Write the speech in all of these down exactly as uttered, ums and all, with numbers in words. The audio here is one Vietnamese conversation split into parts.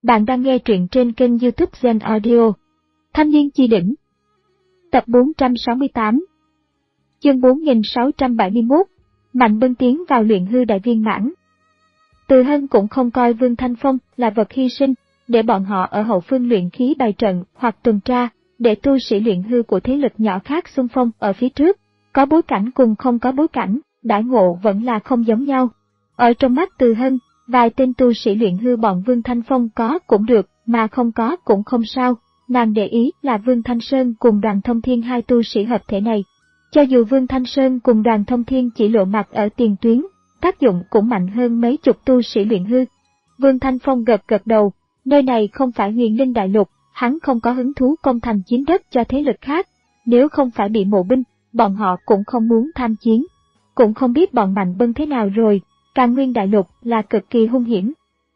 Bạn đang nghe truyện trên kênh YouTube Zen Audio. Thanh niên chi đỉnh. Tập bốn trăm sáu mươi tám. Chương bốn nghìn sáu trăm bảy mươi mốt. Mạnh Bân tiến vào luyện hư đại viên mãn. Từ Hân cũng không coi Vương Thanh Phong là vật hy sinh, để bọn họ ở hậu phương luyện khí bày trận hoặc tuần tra, để tu sĩ luyện hư của thế lực nhỏ khác xung phong ở phía trước. Có bối cảnh cùng không có bối cảnh, đãi ngộ vẫn là không giống nhau. Ở trong mắt Từ Hân, vài tên tu sĩ luyện hư bọn Vương Thanh Phong có cũng được, mà không có cũng không sao. Nàng để ý là Vương Thanh Sơn cùng Đoàn Thông Thiên hai tu sĩ hợp thể này. Cho dù Vương Thanh Sơn cùng Đoàn Thông Thiên chỉ lộ mặt ở tiền tuyến, tác dụng cũng mạnh hơn mấy chục tu sĩ luyện hư. Vương Thanh Phong gật gật đầu, nơi này không phải Huyền Linh Đại Lục, hắn không có hứng thú công thành chiếm đất cho thế lực khác. Nếu không phải bị mộ binh, bọn họ cũng không muốn tham chiến. Cũng không biết bọn Mạnh Bân thế nào rồi. Càn Nguyên Đại Lục là cực kỳ hung hiểm.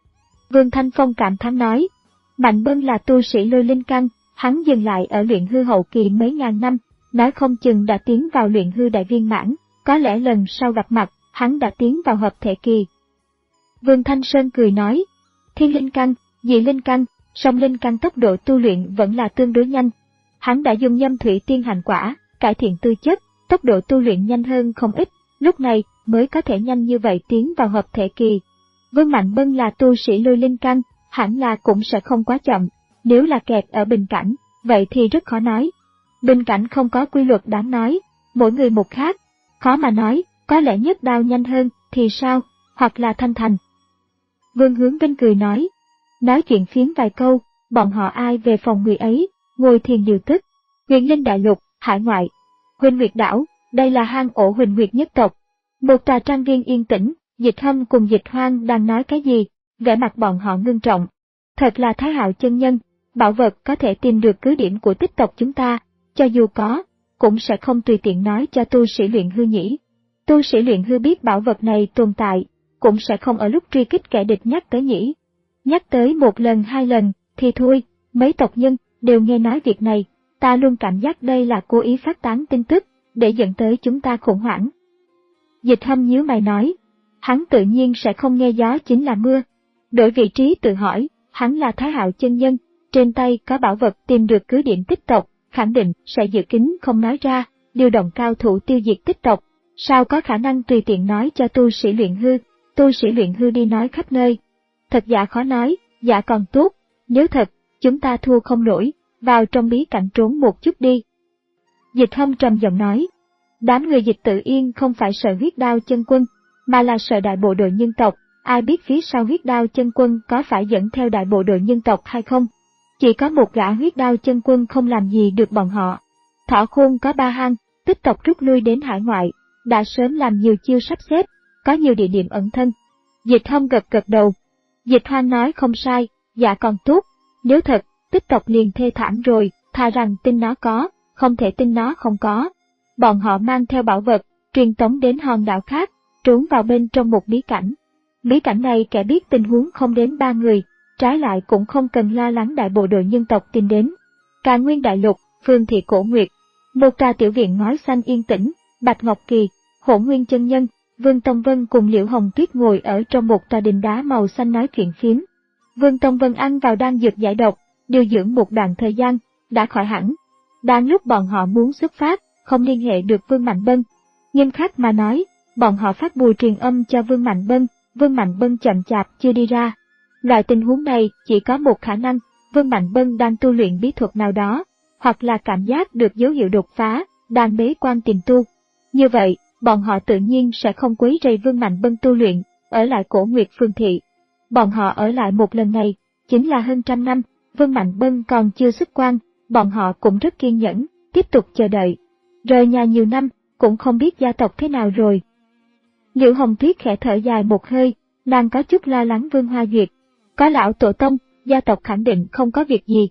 Vương Thanh Phong cảm thán nói, Mạnh Bân là tu sĩ lôi linh căn, hắn dừng lại ở luyện hư hậu kỳ mấy ngàn năm, nói không chừng đã tiến vào luyện hư đại viên mãn, có lẽ lần sau gặp mặt, hắn đã tiến vào hợp thể kỳ. Vương Thanh Sơn cười nói, thiên linh căn, dị linh căn, song linh căn tốc độ tu luyện vẫn là tương đối nhanh. Hắn đã dùng nhâm thủy tiên hành quả, cải thiện tư chất, tốc độ tu luyện nhanh hơn không ít, lúc này mới có thể nhanh như vậy tiến vào hợp thể kỳ. Vương Mạnh Bân là tu sĩ lôi linh căn, hẳn là cũng sẽ không quá chậm, nếu là kẹt ở bình cảnh, vậy thì rất khó nói. Bình cảnh không có quy luật đáng nói, mỗi người một khác, khó mà nói, có lẽ nhất đao nhanh hơn thì sao, hoặc là Thanh Thành. Vương Hướng Vinh cười nói, nói chuyện phiếm vài câu, bọn họ ai về phòng người ấy, ngồi thiền điều tức. Huyền Linh Đại Lục, hải ngoại, Huỳnh Nguyệt Đảo, đây là hang ổ Huỳnh Nguyệt nhất tộc. Một tòa trang viên yên tĩnh, Dịch Hâm cùng Dịch Hoang đang nói cái gì, vẻ mặt bọn họ ngưng trọng. Thật là Thái Hạo chân nhân, bảo vật có thể tìm được cứ điểm của tích tộc chúng ta, cho dù có, cũng sẽ không tùy tiện nói cho tu sĩ luyện hư nhỉ. Tu sĩ luyện hư biết bảo vật này tồn tại, cũng sẽ không ở lúc truy kích kẻ địch nhắc tới nhỉ. Nhắc tới một lần hai lần, thì thôi, mấy tộc nhân đều nghe nói việc này, ta luôn cảm giác đây là cố ý phát tán tin tức, để dẫn tới chúng ta khủng hoảng. Dịch Hâm nhíu mày nói, hắn tự nhiên sẽ không nghe gió chính là mưa. Đổi vị trí tự hỏi, hắn là Thái Hạo chân nhân, trên tay có bảo vật tìm được cứ điểm tích tộc, khẳng định sẽ giữ kín không nói ra, điều động cao thủ tiêu diệt tích tộc. Sao có khả năng tùy tiện nói cho tu sĩ luyện hư, tu sĩ luyện hư đi nói khắp nơi. Thật giả khó nói, giả còn tốt, nếu thật, chúng ta thua không nổi, vào trong bí cảnh trốn một chút đi. Dịch Hâm trầm giọng nói, đám người Dịch Tự Yên không phải sợ huyết đao chân quân, mà là sợ đại bộ đội nhân tộc, ai biết phía sau huyết đao chân quân có phải dẫn theo đại bộ đội nhân tộc hay không. Chỉ có một gã huyết đao chân quân không làm gì được bọn họ. Thỏ Khôn có ba hang, tích tộc rút lui đến hải ngoại, đã sớm làm nhiều chiêu sắp xếp, có nhiều địa điểm ẩn thân. Dịch Hâm gật gật đầu. Dịch Hoang nói không sai, dạ còn tốt, nếu thật, tích tộc liền thê thảm rồi, thà rằng tin nó có, không thể tin nó không có. Bọn họ mang theo bảo vật, truyền tống đến hòn đảo khác, trốn vào bên trong một bí cảnh. Bí cảnh này kẻ biết tình huống không đến ba người, trái lại cũng không cần lo lắng đại bộ đội nhân tộc tìm đến. Càn Nguyên Đại Lục, Phương thị Cổ Nguyệt, một trà tiểu viện ngói xanh yên tĩnh, Bạch Ngọc Kỳ, Hỗn Nguyên chân nhân, Vương Tông Vân cùng Liễu Hồng Tuyết ngồi ở trong một tòa đình đá màu xanh nói chuyện phiếm. Vương Tông Vân ăn vào đan dược giải độc, điều dưỡng một đoạn thời gian, đã khỏi hẳn. Đang lúc bọn họ muốn xuất phát, không liên hệ được Vương Mạnh Bân. Nghiêm khắc mà nói, bọn họ phát bùa truyền âm cho Vương Mạnh Bân, Vương Mạnh Bân chậm chạp chưa đi ra. Loại tình huống này chỉ có một khả năng, Vương Mạnh Bân đang tu luyện bí thuật nào đó, hoặc là cảm giác được dấu hiệu đột phá, đang bế quan tìm tu. Như vậy, bọn họ tự nhiên sẽ không quấy rầy Vương Mạnh Bân tu luyện, ở lại Cổ Nguyệt Phương thị. Bọn họ ở lại một lần này, chính là hơn trăm năm, Vương Mạnh Bân còn chưa xuất quan, bọn họ cũng rất kiên nhẫn, tiếp tục chờ đợi. Rời nhà nhiều năm, cũng không biết gia tộc thế nào rồi. Liễu Hồng Tuyết khẽ thở dài một hơi, nàng có chút lo lắng Vương Hoa Duyệt. Có lão tổ tông, gia tộc khẳng định không có việc gì.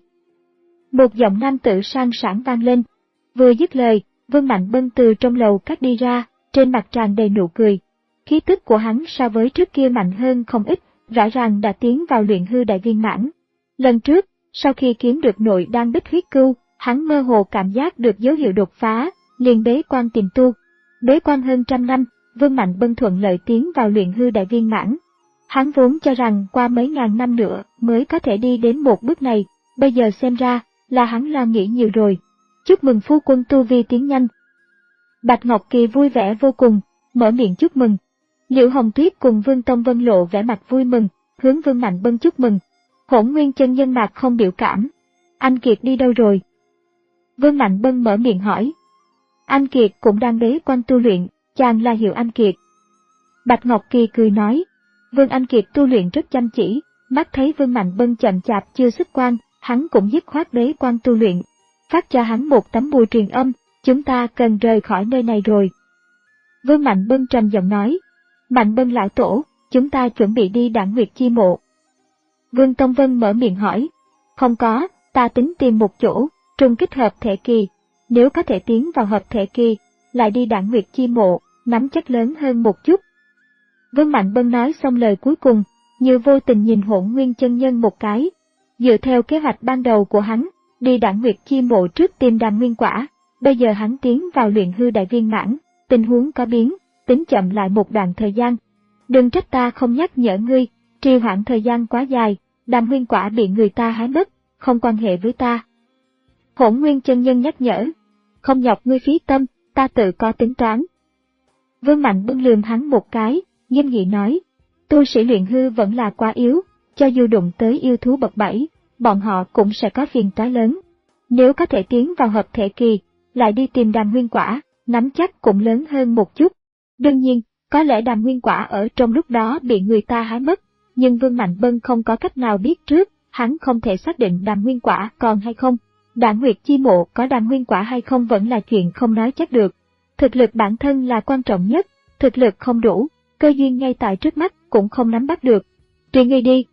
Một giọng nam tử sang sảng vang lên. Vừa dứt lời, Vương Mạnh Bân từ trong lầu cát đi ra, trên mặt tràn đầy nụ cười. Khí tức của hắn so với trước kia mạnh hơn không ít, rõ ràng đã tiến vào luyện hư đại viên mãn. Lần trước, sau khi kiếm được nội đan bích huyết cưu, hắn mơ hồ cảm giác được dấu hiệu đột phá, liền bế quan tìm tu. Bế quan hơn trăm năm, Vương Mạnh Bân thuận lợi tiến vào luyện hư đại viên mãn. Hắn vốn cho rằng qua mấy ngàn năm nữa mới có thể đi đến một bước này, bây giờ xem ra là hắn lo nghĩ nhiều rồi. Chúc mừng phu quân tu vi tiến nhanh. Bạch Ngọc Kỳ vui vẻ vô cùng, mở miệng chúc mừng. Liễu Hồng Tuyết cùng Vương Tông Vân lộ vẻ mặt vui mừng, hướng Vương Mạnh Bân chúc mừng. Hỗn Nguyên chân nhân mặt không biểu cảm. Anh Kiệt đi đâu rồi? Vương Mạnh Bân mở miệng hỏi. Anh Kiệt cũng đang bế quan tu luyện, chàng là Hiệu Anh Kiệt. Bạch Ngọc Kỳ cười nói. Vương Anh Kiệt tu luyện rất chăm chỉ, mắt thấy Vương Mạnh Bân chậm chạp chưa xuất quan, hắn cũng dứt khoát bế quan tu luyện. Phát cho hắn một tấm bùa truyền âm, chúng ta cần rời khỏi nơi này rồi. Vương Mạnh Bân trầm giọng nói. Mạnh Bân lão tổ, chúng ta chuẩn bị đi Đản Nguyệt Chi Mộ. Vương Tông Vân mở miệng hỏi. Không có, ta tính tìm một chỗ, trùng kích hợp thể kỳ. Nếu có thể tiến vào hợp thể kỳ, lại đi Đản Nguyệt Chi Mộ, nắm chắc lớn hơn một chút. Vương Mạnh Bân nói xong lời cuối cùng, như vô tình nhìn Hỗn Nguyên chân nhân một cái. Dựa theo kế hoạch ban đầu của hắn, đi Đản Nguyệt Chi Mộ trước tìm Đàm Nguyên Quả, bây giờ hắn tiến vào luyện hư đại viên mãn, tình huống có biến, tính chậm lại một đoạn thời gian. Đừng trách ta không nhắc nhở ngươi, trì hoãn thời gian quá dài, Đàm Nguyên Quả bị người ta hái mất, không quan hệ với ta. Hỗn Nguyên chân nhân nhắc nhở, không nhọc ngươi phí tâm, ta tự có tính toán. Vương Mạnh Bân lườm hắn một cái, nghiêm nghị nói, tu sĩ luyện hư vẫn là quá yếu, cho dù đụng tới yêu thú bậc bảy, bọn họ cũng sẽ có phiền toái lớn. Nếu có thể tiến vào hợp thể kỳ, lại đi tìm Đàm Nguyên Quả, nắm chắc cũng lớn hơn một chút. Đương nhiên, có lẽ Đàm Nguyên Quả ở trong lúc đó bị người ta hái mất, nhưng Vương Mạnh Bân không có cách nào biết trước, hắn không thể xác định Đàm Nguyên Quả còn hay không. Đản Nguyệt Chi Mộ có Đàm Nguyên Quả hay không vẫn là chuyện không nói chắc được. Thực lực bản thân là quan trọng nhất, thực lực không đủ, cơ duyên ngay tại trước mắt cũng không nắm bắt được. Truyền ngươi đi.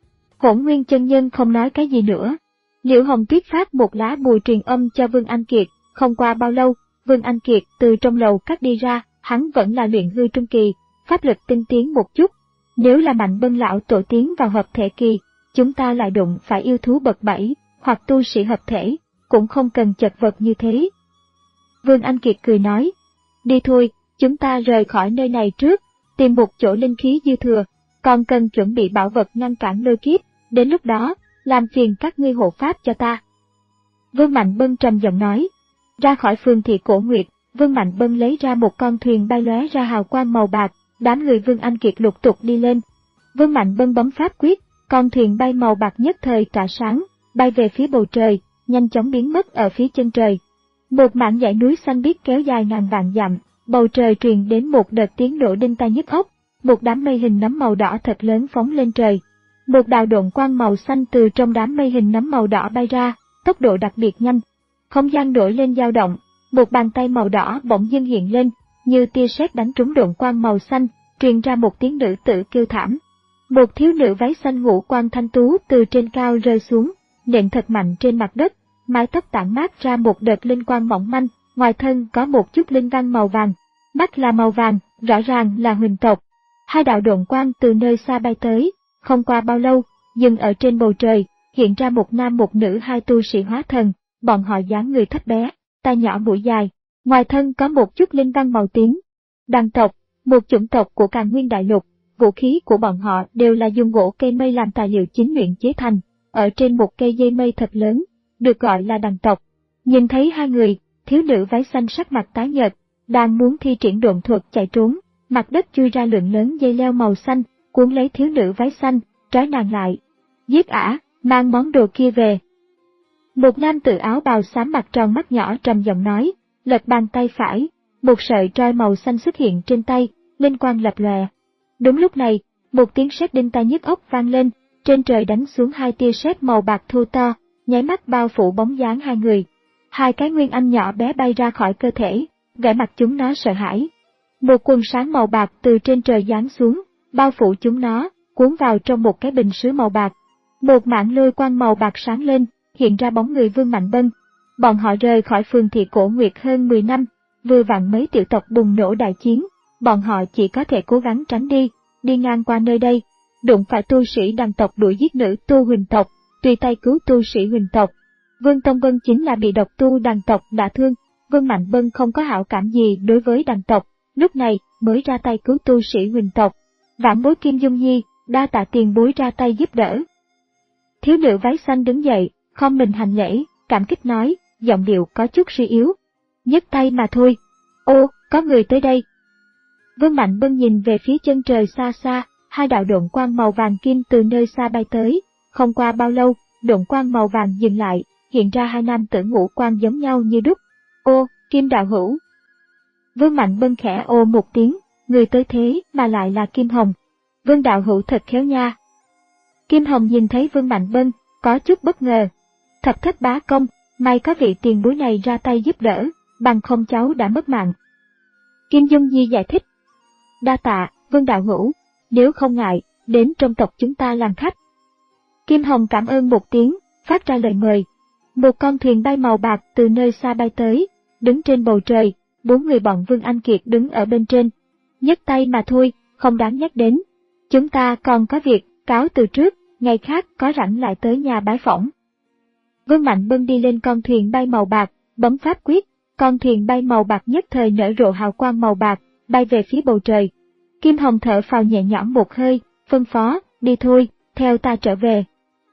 Hỗn Nguyên chân nhân không nói cái gì nữa. Liễu Hồng Tuyết phát một lá bùa truyền âm cho Vương Anh Kiệt, không qua bao lâu, Vương Anh Kiệt từ trong lầu cắt đi ra, hắn vẫn là luyện hư trung kỳ, pháp lực tinh tiến một chút. Nếu là Mạnh Bân lão tổ tiến vào hợp thể kỳ, chúng ta lại đụng phải yêu thú bậc bảy, hoặc tu sĩ hợp thể, cũng không cần chật vật như thế. Vương Anh Kiệt cười nói, đi thôi, chúng ta rời khỏi nơi này trước, tìm một chỗ linh khí dư thừa, còn cần chuẩn bị bảo vật ngăn cản lôi kiếp, đến lúc đó, làm phiền các ngươi hộ pháp cho ta. Vương Mạnh Bân trầm giọng nói, ra khỏi phường thị Cổ Nguyệt, Vương Mạnh Bân lấy ra một con thuyền bay lóe ra hào quang màu bạc, đám người Vương Anh Kiệt lục tục đi lên. Vương Mạnh Bân bấm pháp quyết, con thuyền bay màu bạc nhất thời tỏa sáng, bay về phía bầu trời, nhanh chóng biến mất ở phía chân trời. Một mảng dãy núi xanh biếc kéo dài ngàn vạn dặm, bầu trời truyền đến một đợt tiếng nổ đinh tai nhức óc, một đám mây hình nấm màu đỏ thật lớn phóng lên trời. Một đạo độn quang màu xanh từ trong đám mây hình nấm màu đỏ bay ra, tốc độ đặc biệt nhanh. Không gian nổi lên dao động, một bàn tay màu đỏ bỗng dưng hiện lên, như tia sét đánh trúng độn quang màu xanh, truyền ra một tiếng nữ tử kêu thảm. Một thiếu nữ váy xanh ngũ quan thanh tú từ trên cao rơi xuống, nện thật mạnh trên mặt đất, mái tóc tản mát ra một đợt linh quang mỏng manh, ngoài thân có một chút linh văn màu vàng, mắt là màu vàng, rõ ràng là Huỳnh tộc. Hai đạo độn quang từ nơi xa bay tới, không qua bao lâu, dừng ở trên bầu trời, hiện ra một nam một nữ hai tu sĩ hóa thần, bọn họ dáng người thấp bé, tai nhỏ mũi dài, ngoài thân có một chút linh văn màu tím. Đàn tộc, một chủng tộc của Càn Nguyên Đại Lục, vũ khí của bọn họ đều là dùng gỗ cây mây làm tài liệu chính luyện chế thành, ở trên một cây dây mây thật lớn, được gọi là đàn tộc. Nhìn thấy hai người, thiếu nữ váy xanh sắc mặt tái nhợt, đang muốn thi triển độn thuật chạy trốn, mặt đất chui ra lượng lớn dây leo màu xanh, cuốn lấy thiếu nữ váy xanh, trói nàng lại. Giết ả, mang món đồ kia về. Một nam tử áo bào xám mặt tròn mắt nhỏ trầm giọng nói, lật bàn tay phải, một sợi trói màu xanh xuất hiện trên tay, linh quang lập lòe. Đúng lúc này, một tiếng sét đinh tai nhức óc vang lên, trên trời đánh xuống hai tia sét màu bạc thô to, nháy mắt bao phủ bóng dáng hai người. Hai cái nguyên anh nhỏ bé bay ra khỏi cơ thể, vẻ mặt chúng nó sợ hãi. Một quần sáng màu bạc từ trên trời giáng xuống, bao phủ chúng nó, cuốn vào trong một cái bình sứ màu bạc. Một mảng lôi quang màu bạc sáng lên, hiện ra bóng người Vương Mạnh Bân. Bọn họ rời khỏi phường thị Cổ Nguyệt hơn mười năm, vừa vặn mấy tiểu tộc bùng nổ đại chiến, bọn họ chỉ có thể cố gắng tránh đi, đi ngang qua nơi đây, đụng phải tu sĩ đàn tộc đuổi giết nữ tu Huỳnh tộc, tùy tay cứu tu sĩ Huỳnh tộc. Vương Tông Vân chính là bị độc tu đàn tộc đả thương, Vương Mạnh Bân không có hảo cảm gì đối với đàn tộc, lúc này mới ra tay cứu tu sĩ Huỳnh tộc. Vãn bối Kim Dung Nhi, đa tạ tiền bối ra tay giúp đỡ. Thiếu nữ váy xanh đứng dậy, khom mình hành lễ, cảm kích nói, giọng điệu có chút suy yếu. Nhấc tay mà thôi. Ô, có người tới đây. Vương Mạnh Bân nhìn về phía chân trời xa xa, hai đạo độn quang màu vàng kim từ nơi xa bay tới. Không qua bao lâu, độn quang màu vàng dừng lại, hiện ra hai nam tử ngũ quan giống nhau như đúc. Ô, Kim đạo hữu. Vương Mạnh Bân khẽ ô một tiếng, người tới thế mà lại là Kim Hồng. Vương đạo hữu thật khéo nha. Kim Hồng nhìn thấy Vương Mạnh Bân, có chút bất ngờ. Thập thất bá công, may có vị tiền bối này ra tay giúp đỡ, bằng không cháu đã mất mạng. Kim Dung Di giải thích. Đa tạ, Vương đạo hữu, nếu không ngại, đến trong tộc chúng ta làm khách. Kim Hồng cảm ơn một tiếng, phát ra lời mời. Một con thuyền bay màu bạc từ nơi xa bay tới, đứng trên bầu trời, bốn người bọn Vương Anh Kiệt đứng ở bên trên. Nhấc tay mà thôi, không đáng nhắc đến. Chúng ta còn có việc, cáo từ trước, ngày khác có rảnh lại tới nhà bái phỏng. Vương Mạnh Bân đi lên con thuyền bay màu bạc, bấm pháp quyết, con thuyền bay màu bạc nhất thời nở rộ hào quang màu bạc, bay về phía bầu trời. Kim Hồng thở phào nhẹ nhõm một hơi, phân phó, đi thôi, theo ta trở về.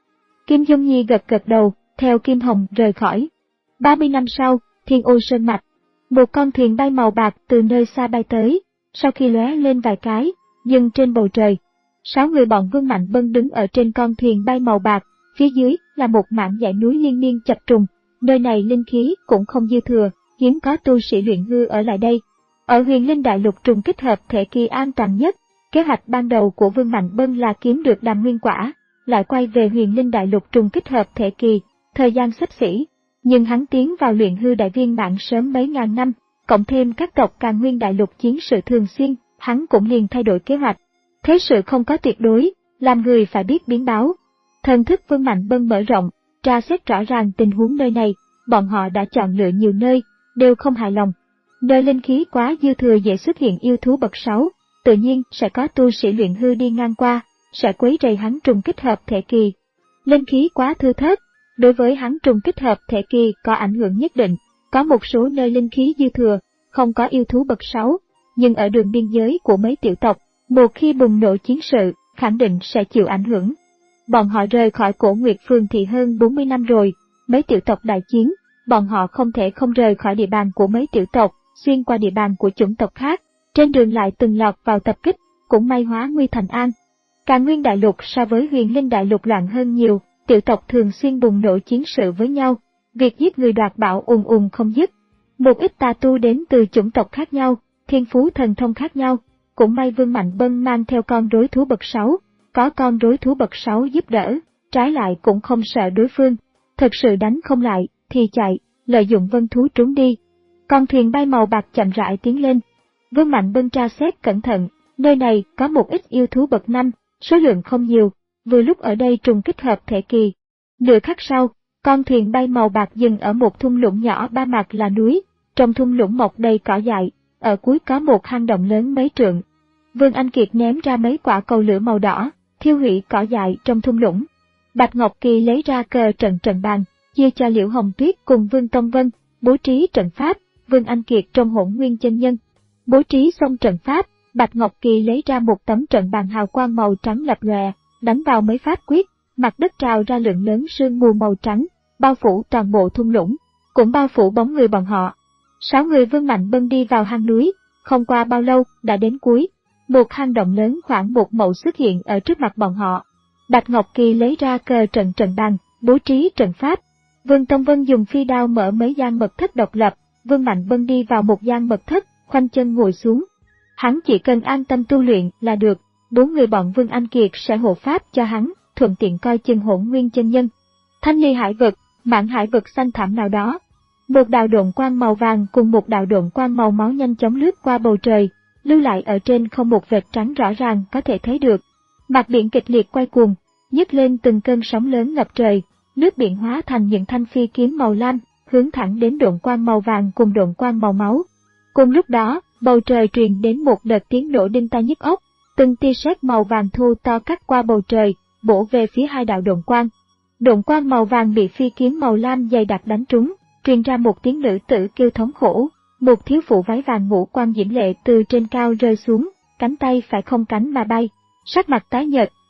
Kim Dung Nhi gật gật đầu, theo Kim Hồng rời khỏi. ba mươi năm sau, Thiên Ô Sơn Mạch, một con thuyền bay màu bạc từ nơi xa bay tới, sau khi lóe lên vài cái, dừng trên bầu trời. Sáu người bọn Vương Mạnh Bân đứng ở trên con thuyền bay màu bạc, phía dưới là một mảng dãy núi liên miên chập trùng, nơi này linh khí cũng không dư thừa, hiếm có tu sĩ luyện hư ở lại đây. Ở Huyền Linh Đại Lục trùng kích hợp thể kỳ an toàn nhất, kế hoạch ban đầu của Vương Mạnh Bân là kiếm được đàm nguyên quả, lại quay về Huyền Linh Đại Lục trùng kích hợp thể kỳ, thời gian xấp xỉ. Nhưng hắn tiến vào luyện hư đại viên mãn sớm mấy ngàn năm, cộng thêm các tộc Càn Nguyên Đại Lục chiến sự thường xuyên, hắn cũng liền thay đổi kế hoạch. Thế sự không có tuyệt đối, làm người phải biết biến báo. Thần thức Vương Mạnh Bân mở rộng, tra xét rõ ràng tình huống nơi này, bọn họ đã chọn lựa nhiều nơi, đều không hài lòng. Nơi linh khí quá dư thừa dễ xuất hiện yêu thú bậc sáu, tự nhiên sẽ có tu sĩ luyện hư đi ngang qua, sẽ quấy rầy hắn trùng kích hợp thể kỳ. Linh khí quá thưa thớt, đối với hắn trùng kích hợp thể kỳ có ảnh hưởng nhất định, có một số nơi linh khí dư thừa, không có yêu thú bậc sáu, nhưng ở đường biên giới của mấy tiểu tộc, một khi bùng nổ chiến sự, khẳng định sẽ chịu ảnh hưởng. Bọn họ rời khỏi Cổ Nguyệt Phường thị hơn bốn mươi năm rồi, mấy tiểu tộc đại chiến, bọn họ không thể không rời khỏi địa bàn của mấy tiểu tộc, xuyên qua địa bàn của chủng tộc khác, trên đường lại từng lọt vào tập kích, cũng may hóa nguy thành an. Càn Nguyên Đại Lục so với Huyền Linh Đại Lục loạn hơn nhiều, tiểu tộc thường xuyên bùng nổ chiến sự với nhau, việc giết người đoạt bảo ùn ùn không dứt. Một ít tà tu đến từ chủng tộc khác nhau, thiên phú thần thông khác nhau, cũng may Vương Mạnh Bân mang theo con rối thú bậc sáu, có con rối thú bậc sáu giúp đỡ, trái lại cũng không sợ đối phương, thực sự đánh không lại thì chạy, lợi dụng vân thú trốn đi. Con thuyền bay màu bạc chậm rãi tiến lên. Vương Mạnh Bân tra xét cẩn thận, nơi này có một ít yêu thú bậc năm, số lượng không nhiều, vừa lúc ở đây trùng kích hợp thể kỳ. Nửa khắc sau, con thuyền bay màu bạc dừng ở một thung lũng nhỏ ba mặt là núi, trong thung lũng mọc đầy cỏ dại, ở cuối có một hang động lớn mấy trượng. Vương Anh Kiệt ném ra mấy quả cầu lửa màu đỏ, thiêu hủy cỏ dại trong thung lũng. Bạch Ngọc Kỳ lấy ra cờ trận trận bàn, chia cho Liễu Hồng Tuyết cùng Vương Tông Vân, bố trí trận pháp, Vương Anh Kiệt trong Hỗn Nguyên chân nhân. Bố trí xong trận pháp, Bạch Ngọc Kỳ lấy ra một tấm trận bàn hào quang màu trắng lập lòe, đánh vào mấy pháp quyết, mặt đất trào ra lượng lớn sương mù màu trắng, bao phủ toàn bộ thung lũng, cũng bao phủ bóng người bọn họ. Sáu người Vương Mạnh Bân đi vào hang núi, không qua bao lâu đã đến cuối, một hang động lớn khoảng một mẫu xuất hiện ở trước mặt bọn họ. Bạch Ngọc Kỳ lấy ra cờ trận trận bàn, bố trí trận pháp. Vương Tông Vân dùng phi đao mở mấy gian mật thất độc lập, Vương Mạnh Bân đi vào một gian mật thất, khoanh chân ngồi xuống. Hắn chỉ cần an tâm tu luyện là được, bốn người bọn Vương Anh Kiệt sẽ hộ pháp cho hắn, thuận tiện coi chừng Hỗn Nguyên chân nhân. Thanh ly hải vực, mảng hải vực xanh thẳm nào đó. Một đạo độn quang màu vàng cùng một đạo độn quang màu máu nhanh chóng lướt qua bầu trời, lưu lại ở trên không một vệt trắng rõ ràng có thể thấy được. Mặt biển kịch liệt quay cuồng, nhấc lên từng cơn sóng lớn ngập trời, nước biển hóa thành những thanh phi kiếm màu lam, hướng thẳng đến độn quang màu vàng cùng độn quang màu máu. Cùng lúc đó, bầu trời truyền đến một đợt tiếng nổ đinh tai nhức óc, từng tia sét màu vàng thu to cắt qua bầu trời, bổ về phía hai đạo độn quang. Độn quang màu vàng bị phi kiếm màu lam dày đặc đánh trúng, truyền ra một tiếng nữ tử kêu thống khổ. Một thiếu phụ váy vàng ngũ quan diễm lệ từ trên cao rơi xuống, cánh tay phải không cánh mà bay, sắc mặt tái nhợt,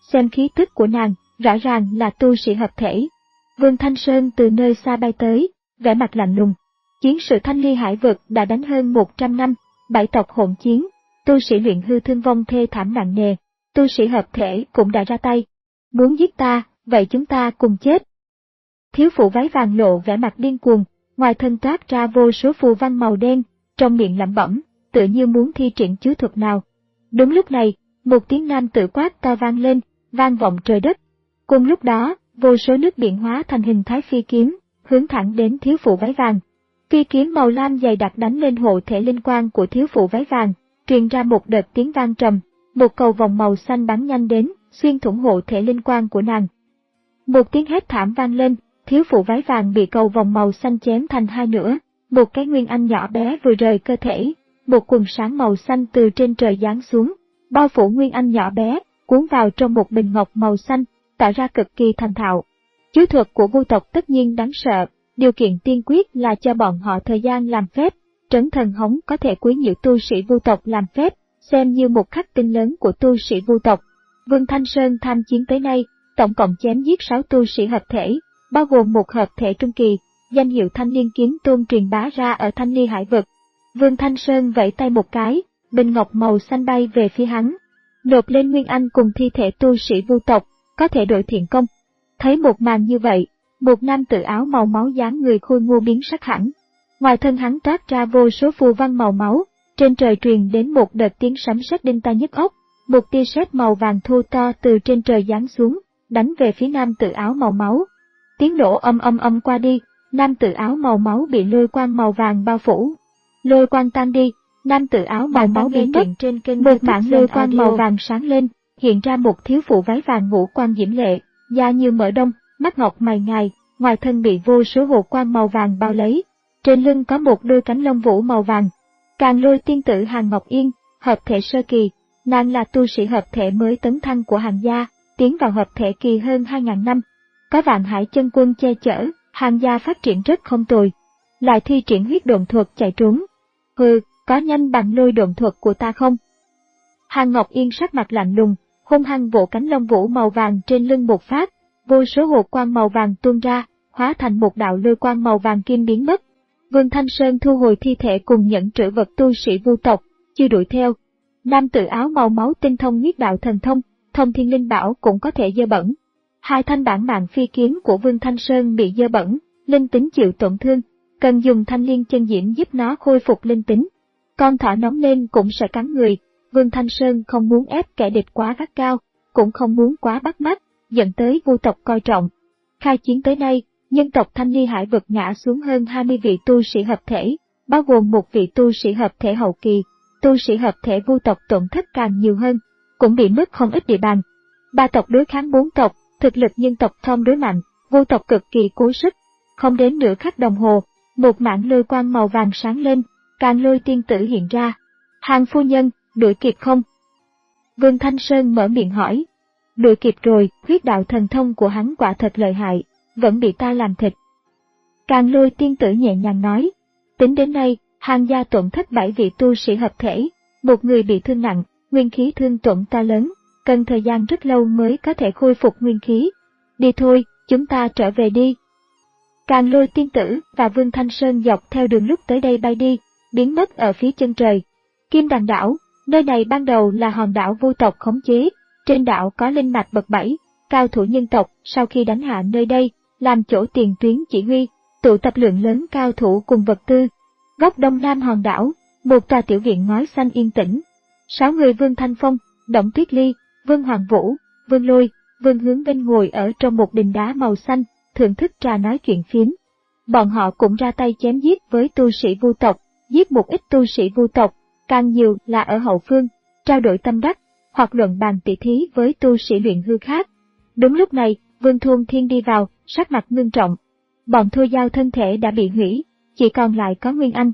xem khí tức của nàng, rõ ràng là tu sĩ hợp thể. Vương Thanh Sơn từ nơi xa bay tới, vẻ mặt lạnh lùng. Chiến sự Thanh Ly Hải vực đã đánh hơn một trăm năm, bảy tộc hỗn chiến, tu sĩ luyện hư thương vong thê thảm nặng nề, tu sĩ hợp thể cũng đã ra tay. Muốn giết ta, vậy chúng ta cùng chết. Thiếu phụ váy vàng lộ vẻ mặt điên cuồng, ngoài thân toát ra vô số phù văn màu đen, trong miệng lẩm bẩm, tựa như muốn thi triển chú thuật nào. Đúng lúc này, một tiếng nam tử quát to vang lên, vang vọng trời đất. Cùng lúc đó, vô số nước biển hóa thành hình thái phi kiếm, hướng thẳng đến thiếu phụ váy vàng. Phi kiếm màu lam dày đặc đánh lên hộ thể linh quang của thiếu phụ váy vàng, truyền ra một đợt tiếng vang trầm, một cầu vòng màu xanh bắn nhanh đến, xuyên thủng hộ thể linh quang của nàng. Một tiếng hét thảm vang lên, thiếu phụ váy vàng bị cầu vòng màu xanh chém thành hai nửa, một cái nguyên anh nhỏ bé vừa rời cơ thể, một quần sáng màu xanh từ trên trời giáng xuống, bao phủ nguyên anh nhỏ bé, cuốn vào trong một bình ngọc màu xanh, tạo ra cực kỳ thành thạo. Chú thuật của vu tộc tất nhiên đáng sợ, điều kiện tiên quyết là cho bọn họ thời gian làm phép. Trấn Thần Hống có thể quấy nhiễu tu sĩ vu tộc làm phép, xem như một khắc tinh lớn của tu sĩ vu tộc. Vương Thanh Sơn tham chiến tới nay, tổng cộng chém giết sáu tu sĩ hợp thể, bao gồm một hợp thể trung kỳ, danh hiệu Thanh Liên Kiếm Tôn truyền bá ra ở Thanh Ly Hải vực. Vương Thanh Sơn vẫy tay một cái, bình ngọc màu xanh bay về phía hắn, nộp lên nguyên anh cùng thi thể tu sĩ vu tộc, có thể đổi thiện công. Thấy một màn như vậy, một nam tử áo màu máu dáng người khôi ngô biến sắc hẳn. Ngoài thân hắn toát ra vô số phù văn màu máu, trên trời truyền đến một đợt tiếng sấm sét đinh tai nhức óc, một tia sét màu vàng thô to từ trên trời giáng xuống, đánh về phía nam tử áo màu máu. Tiếng nổ âm âm âm qua đi, nam tử áo màu máu bị lôi quang màu vàng bao phủ. Lôi quang tan đi, nam tử áo màu máu biến mất, trên kênh một mảng lôi quang màu vàng sáng lên, hiện ra một thiếu phụ váy vàng ngũ quan diễm lệ, da như mỡ đông, mắt ngọc mày ngài, ngoài thân bị vô số hồ quang màu vàng bao lấy. Trên lưng có một đôi cánh lông vũ màu vàng. Càng Lôi tiên tử Hàn Ngọc Yên, hợp thể sơ kỳ, nàng là tu sĩ hợp thể mới tấn thăng của Hàn gia, tiến vào hợp thể kỳ hơn hai ngàn năm. Có Vạn Hải chân quân che chở, Hàn gia phát triển rất không tồi. Lại thi triển huyết độn thuật chạy trốn. Hừ, có nhanh bằng lôi độn thuật của ta không? Hàn Ngọc Yên sắc mặt lạnh lùng, hung hăng vỗ cánh lông vũ màu vàng trên lưng một phát, vô số hồ quang màu vàng tuôn ra, hóa thành một đạo lôi quang màu vàng kim biến mất. Vương Thanh Sơn thu hồi thi thể cùng những trữ vật tu sĩ vu tộc, chưa đuổi theo. Nam tử áo màu máu tinh thông huyết đạo thần thông, thông thiên linh bảo cũng có thể dơ bẩn. Hai thanh bản mạng phi kiếm của Vương Thanh Sơn bị dơ bẩn, linh tính chịu tổn thương, cần dùng thanh liên chân diễm giúp nó khôi phục linh tính. Con thỏ nóng lên cũng sẽ cắn người, Vương Thanh Sơn không muốn ép kẻ địch quá gắt cao, cũng không muốn quá bắt mắt, dẫn tới vu tộc coi trọng. Khai chiến tới nay, nhân tộc Thanh Ly Hải vực ngã xuống hơn hai mươi vị tu sĩ hợp thể, bao gồm một vị tu sĩ hợp thể hậu kỳ, tu sĩ hợp thể vu tộc tổn thất càng nhiều hơn, cũng bị mất không ít địa bàn. Ba tộc đối kháng bốn tộc, thực lực nhân tộc thom đối mạnh, vu tộc cực kỳ cố sức. Không đến nửa khắc đồng hồ, một mảng lôi quang màu vàng sáng lên, Càng Lôi tiên tử hiện ra. Hàn phu nhân, đuổi kịp không? Vương Thanh Sơn mở miệng hỏi. Đuổi kịp rồi, huyết đạo thần thông của hắn quả thật lợi hại, vẫn bị ta làm thịt. Càng Lôi tiên tử nhẹ nhàng nói. Tính đến nay, Hàn gia tổn thất bảy vị tu sĩ hợp thể, một người bị thương nặng, nguyên khí thương tổn to lớn, cần thời gian rất lâu mới có thể khôi phục nguyên khí. Đi thôi, chúng ta trở về đi. Càng Lôi tiên tử và Vương Thanh Sơn dọc theo đường lúc tới đây bay đi, biến mất ở phía chân trời. Kim Đằng đảo, nơi này ban đầu là hòn đảo vu tộc khống chế, trên đảo có linh mạch bậc bảy, cao thủ nhân tộc sau khi đánh hạ nơi đây, làm chỗ tiền tuyến chỉ huy, tụ tập lượng lớn cao thủ cùng vật tư. Góc đông nam hòn đảo, một tòa tiểu viện ngói xanh yên tĩnh. Sáu người Vương Thanh Phong, Đổng Tuyết Ly, Vương Hoàng Vũ, Vương Lôi, Vương Hướng Vinh ngồi ở trong một đình đá màu xanh, thưởng thức trà nói chuyện phiếm. Bọn họ cũng ra tay chém giết với tu sĩ vu tộc, giết một ít tu sĩ vu tộc, càng nhiều là ở hậu phương, trao đổi tâm đắc, hoặc luận bàn tỉ thí với tu sĩ luyện hư khác. Đúng lúc này, Vương Thôn Thiên đi vào, sắc mặt ngưng trọng. Bọn Thôi Giao thân thể đã bị hủy, chỉ còn lại có Nguyên Anh.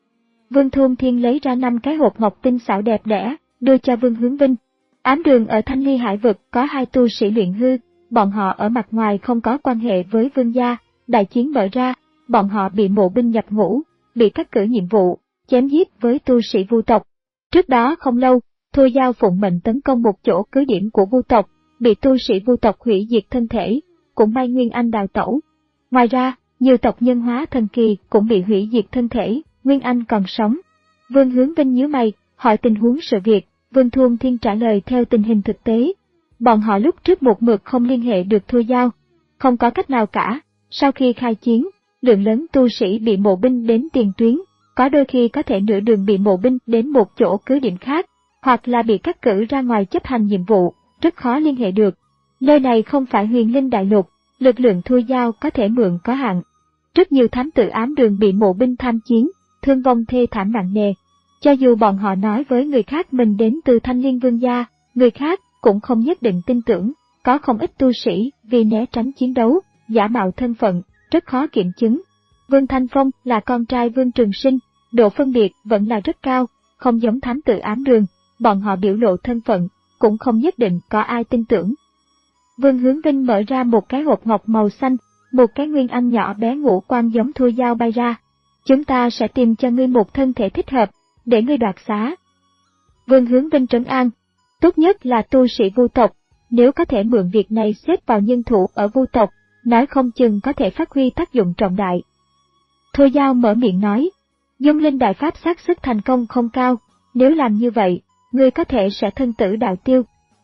Vương Thôn Thiên lấy ra năm cái hộp ngọc tinh xảo đẹp đẽ, đưa cho Vương Hướng Vinh. Ám đường ở Thanh Ly Hải vực có hai tu sĩ luyện hư, bọn họ ở mặt ngoài không có quan hệ với Vương gia, đại chiến mở ra, bọn họ bị mộ binh nhập ngũ, bị cắt cử nhiệm vụ, chém giết với tu sĩ vu tộc. Trước đó không lâu, Thôi Giao phụng mệnh tấn công một chỗ cứ điểm của vu tộc, bị tu sĩ vu tộc hủy diệt thân thể, cũng may Nguyên Anh đào tẩu. Ngoài ra, nhiều tộc nhân hóa thần kỳ cũng bị hủy diệt thân thể, Nguyên Anh còn sống. Vương Hướng Vinh nhíu mày, hỏi tình huống sự việc, Vương Thuôn Thiên trả lời theo tình hình thực tế. Bọn họ lúc trước một mực không liên hệ được Thôi Giao, không có cách nào cả. Sau khi khai chiến, lượng lớn tu sĩ bị mộ binh đến tiền tuyến, có đôi khi có thể nửa đường bị mộ binh đến một chỗ cứ điểm khác, hoặc là bị cắt cử ra ngoài chấp hành nhiệm vụ, rất khó liên hệ được. Nơi này không phải Huyền Linh Đại Lục, lực lượng Thôi Giao có thể mượn có hạn. Rất nhiều thám tử ám đường bị mộ binh tham chiến, thương vong thê thảm nặng nề. Cho dù bọn họ nói với người khác mình đến từ Thanh Liên Vương gia, người khác cũng không nhất định tin tưởng, có không ít tu sĩ vì né tránh chiến đấu, giả mạo thân phận, rất khó kiểm chứng. Vương Thanh Phong là con trai Vương Trường Sinh, độ phân biệt vẫn là rất cao, không giống thám tử ám đường, bọn họ biểu lộ thân phận, cũng không nhất định có ai tin tưởng. Vương Hướng Vinh mở ra một cái hộp ngọc màu xanh, một cái Nguyên Anh nhỏ bé ngũ quan giống Thôi Giao bay ra. Chúng ta sẽ tìm cho ngươi một thân thể thích hợp, để ngươi đoạt xá. Vương Hướng Vinh trấn an, tốt nhất là tu sĩ vu tộc, nếu có thể mượn việc này xếp vào nhân thủ ở vu tộc, nói không chừng có thể phát huy tác dụng trọng đại. Thôi Giao mở miệng nói, Dung Linh Đại Pháp xác suất thành công không cao, nếu làm như vậy, ngươi có thể sẽ thân tử đạo tiêu.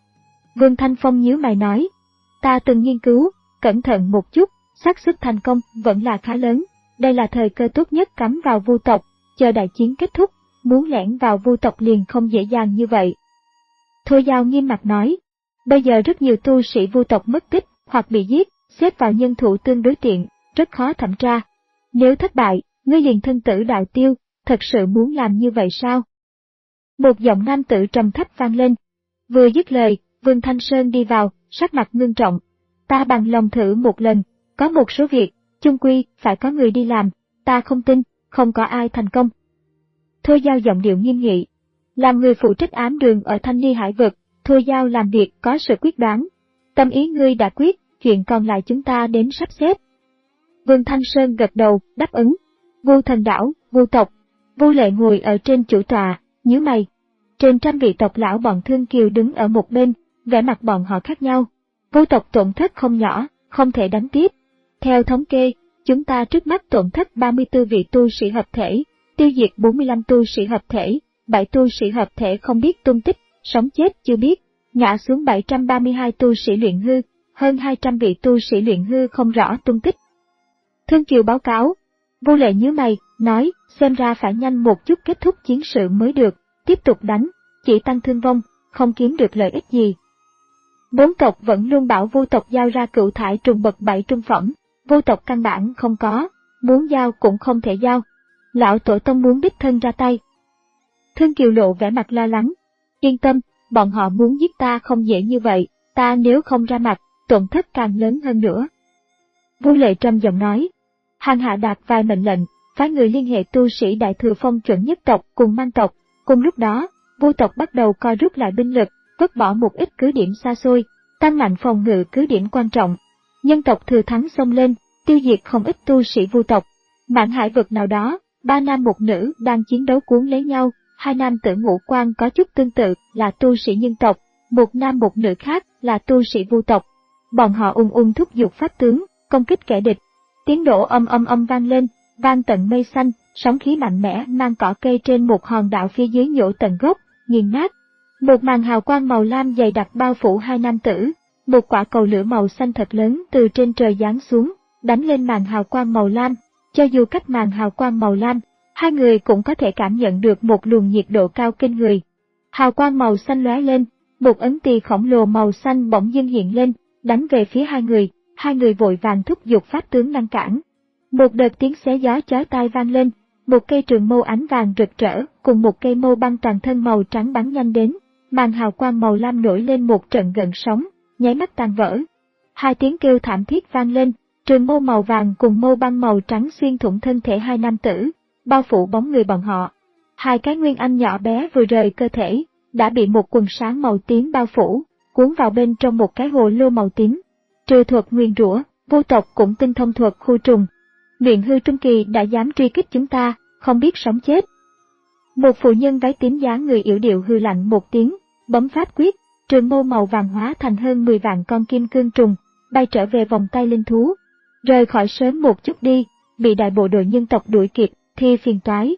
Vương Thanh Phong nhíu mày nói, ta từng nghiên cứu, cẩn thận một chút, xác suất thành công vẫn là khá lớn, đây là thời cơ tốt nhất cắm vào vu tộc, chờ đại chiến kết thúc, muốn lẻn vào vu tộc liền không dễ dàng như vậy. Thôi Giao nghiêm mặt nói, bây giờ rất nhiều tu sĩ vu tộc mất tích hoặc bị giết, xếp vào nhân thủ tương đối tiện, rất khó thẩm tra. Nếu thất bại, ngươi liền thân tử đạo tiêu, thật sự muốn làm như vậy sao? Một giọng nam tử trầm thấp vang lên. Vừa dứt lời, Vương Thanh Sơn đi vào, sắc mặt ngưng trọng. Ta bằng lòng thử một lần, có một số việc, chung quy, phải có người đi làm, ta không tin, không có ai thành công. Thôi Giao giọng điệu nghiêm nghị. Làm người phụ trách ám đường ở Thanh Ni Hải Vực, Thôi Giao làm việc có sự quyết đoán. Tâm ý ngươi đã quyết, chuyện còn lại chúng ta đến sắp xếp. Vương Thanh Sơn gật đầu, đáp ứng. Vu Thần Đảo, Vu tộc. Vu Lệ ngồi ở trên chủ tọa, nhíu mày. Trên trăm vị tộc lão bọn Thương Kiều đứng ở một bên, vẻ mặt bọn họ khác nhau. Vu tộc tổn thất không nhỏ, không thể đánh tiếp. Theo thống kê, chúng ta trước mắt tổn thất ba mươi tư vị tu sĩ hợp thể, tiêu diệt bốn mươi lăm tu sĩ hợp thể, bảy tu sĩ hợp thể không biết tung tích, sống chết chưa biết, ngã xuống bảy trăm ba mươi hai tu sĩ luyện hư, hơn hai trăm vị tu sĩ luyện hư không rõ tung tích. Thương Kiều báo cáo. Vu Lệ nhíu mày, nói, xem ra phải nhanh một chút kết thúc chiến sự mới được, tiếp tục đánh, chỉ tăng thương vong, không kiếm được lợi ích gì. Bốn tộc vẫn luôn bảo Vu tộc giao ra cựu thải trùng bậc bảy trung phẩm, Vu tộc căn bản không có, muốn giao cũng không thể giao. Lão tổ tông muốn đích thân ra tay. Thương Kiều lộ vẻ mặt lo lắng. Yên tâm, bọn họ muốn giết ta không dễ như vậy, ta nếu không ra mặt, tổn thất càng lớn hơn nữa. Vu Lệ trầm giọng nói. Hàng hạ đạt vài mệnh lệnh, phái người liên hệ tu sĩ Đại Thừa Phong chuẩn nhất tộc cùng Man tộc. Cùng lúc đó, Vu tộc bắt đầu co rút lại binh lực, vứt bỏ một ít cứ điểm xa xôi, tăng mạnh phòng ngự cứ điểm quan trọng. Nhân tộc thừa thắng xông lên, tiêu diệt không ít tu sĩ Vu tộc. Mạn Hải Vực nào đó, ba nam một nữ đang chiến đấu cuốn lấy nhau, hai nam tử ngũ quan có chút tương tự là tu sĩ nhân tộc, một nam một nữ khác là tu sĩ Vu tộc. Bọn họ ung ung thúc giục pháp tướng, công kích kẻ địch. Tiếng nổ âm âm âm vang lên, vang tận mây xanh, sóng khí mạnh mẽ mang cỏ cây trên một hòn đảo phía dưới nhổ tận gốc, nghiền nát. Một màn hào quang màu lam dày đặc bao phủ hai nam tử, một quả cầu lửa màu xanh thật lớn từ trên trời giáng xuống, đánh lên màn hào quang màu lam. Cho dù cách màn hào quang màu lam, hai người cũng có thể cảm nhận được một luồng nhiệt độ cao kinh người. Hào quang màu xanh lóe lên, một ấn tỳ khổng lồ màu xanh bỗng dưng hiện lên, đánh về phía hai người, hai người vội vàng thúc giục pháp tướng ngăn cản. Một đợt tiếng xé gió chói tai vang lên, một cây trường mâu ánh vàng rực rỡ cùng một cây mâu băng toàn thân màu trắng bắn nhanh đến, màn hào quang màu lam nổi lên một trận gợn sóng, nháy mắt tan vỡ. Hai tiếng kêu thảm thiết vang lên, trường mâu màu vàng cùng mâu băng màu trắng xuyên thủng thân thể hai nam tử, bao phủ bóng người bọn họ. Hai cái nguyên anh nhỏ bé vừa rời cơ thể, đã bị một quần sáng màu tím bao phủ, cuốn vào bên trong một cái hồ lô màu tím. Trừ thuật nguyên rủa, Vu tộc cũng tinh thông thuật khu trùng. Luyện hư trung kỳ đã dám truy kích chúng ta, không biết sống chết. Một phụ nhân váy tím dáng người yểu điệu hư lạnh một tiếng, bấm pháp quyết, trường mâu màu vàng hóa thành hơn mười vạn con kim cương trùng, bay trở về vòng tay linh thú. Rời khỏi sớm một chút đi, bị đại bộ đội nhân tộc đuổi kịp, thì phiền toái.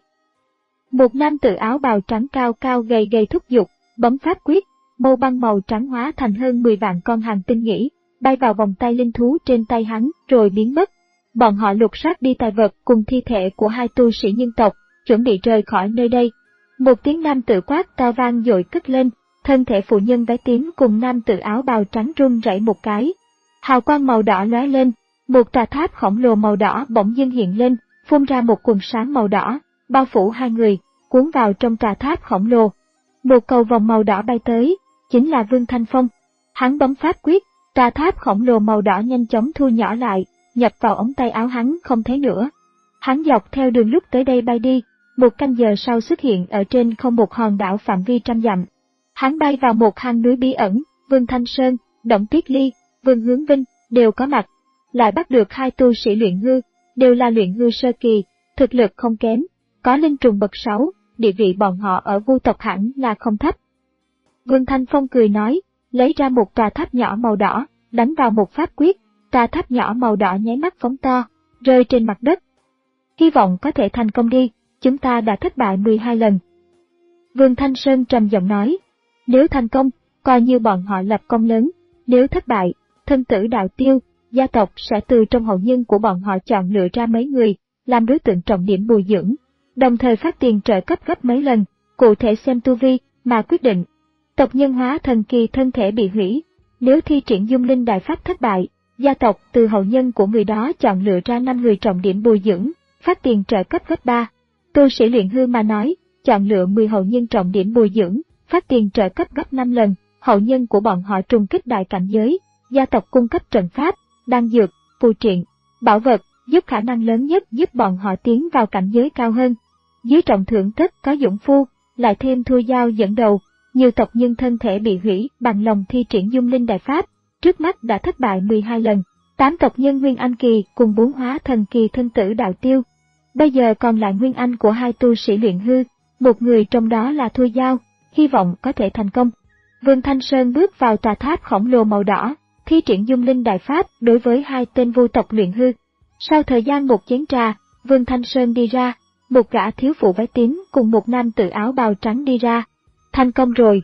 Một nam tử áo bào trắng cao cao gầy gầy thúc giục, bấm pháp quyết, mâu băng màu trắng hóa thành hơn mười vạn con hàng tinh nghỉ, bay vào vòng tay linh thú trên tay hắn, rồi biến mất. Bọn họ lục soát đi tài vật cùng thi thể của hai tu sĩ nhân tộc, chuẩn bị rời khỏi nơi đây. Một tiếng nam tử quát to vang dội cất lên, thân thể phụ nhân váy tím cùng nam tử áo bào trắng run rẩy một cái. Hào quang màu đỏ lóe lên, một tòa tháp khổng lồ màu đỏ bỗng dưng hiện lên, phun ra một quần sáng màu đỏ, bao phủ hai người, cuốn vào trong tòa tháp khổng lồ. Một cầu vòng màu đỏ bay tới, chính là Vương Thanh Phong. Hắn bấm pháp quyết, tòa tháp khổng lồ màu đỏ nhanh chóng thu nhỏ lại, nhập vào ống tay áo hắn không thấy nữa. Hắn dọc theo đường lúc tới đây bay đi, một canh giờ sau xuất hiện ở trên không một hòn đảo phạm vi trăm dặm. Hắn bay vào một hang núi bí ẩn, Vương Thanh Sơn, Động Tuyết Ly, Vương Hướng Vinh đều có mặt, lại bắt được hai tu sĩ luyện hư, đều là luyện hư sơ kỳ, thực lực không kém, có linh trùng bậc sáu, địa vị bọn họ ở vu tộc hẳn là không thấp. Vương Thanh Phong cười nói, lấy ra một tòa tháp nhỏ màu đỏ, đánh vào một pháp quyết, tòa tháp nhỏ màu đỏ nháy mắt phóng to, rơi trên mặt đất. Hy vọng có thể thành công đi, chúng ta đã thất bại mười hai lần. Vương Thanh Sơn trầm giọng nói, nếu thành công, coi như bọn họ lập công lớn, nếu thất bại, thân tử đạo tiêu, gia tộc sẽ từ trong hậu nhân của bọn họ chọn lựa ra mấy người, làm đối tượng trọng điểm bồi dưỡng, đồng thời phát tiền trợ cấp gấp mấy lần, cụ thể xem tu vi, mà quyết định. Tộc nhân hóa thần kỳ thân thể bị hủy, nếu thi triển dung linh đại pháp thất bại, gia tộc từ hậu nhân của người đó chọn lựa ra năm người trọng điểm bồi dưỡng, phát tiền trợ cấp gấp ba. Tu sĩ luyện hư mà nói, chọn lựa mười hậu nhân trọng điểm bồi dưỡng, phát tiền trợ cấp gấp năm lần, hậu nhân của bọn họ trùng kích đại cảnh giới, gia tộc cung cấp trận pháp, đan dược, phù triện, bảo vật, giúp khả năng lớn nhất giúp bọn họ tiến vào cảnh giới cao hơn. Dưới trọng thưởng tất có dũng phu, lại thêm Thua Giao dẫn đầu, nhiều tộc nhân thân thể bị hủy bằng lòng thi triển dung linh đại pháp, trước mắt đã thất bại mười hai lần, tám tộc nhân Nguyên Anh kỳ cùng bốn hóa thần kỳ thân tử đạo tiêu. Bây giờ còn lại Nguyên Anh của hai tu sĩ luyện hư, một người trong đó là Thua Giao, hy vọng có thể thành công. Vương Thanh Sơn bước vào tòa tháp khổng lồ màu đỏ, thi triển dung linh đại pháp đối với hai tên vô tộc luyện hư. Sau thời gian một chén trà, Vương Thanh Sơn đi ra, một gã thiếu phụ váy tím cùng một nam tử áo bào trắng đi ra. Thành công rồi.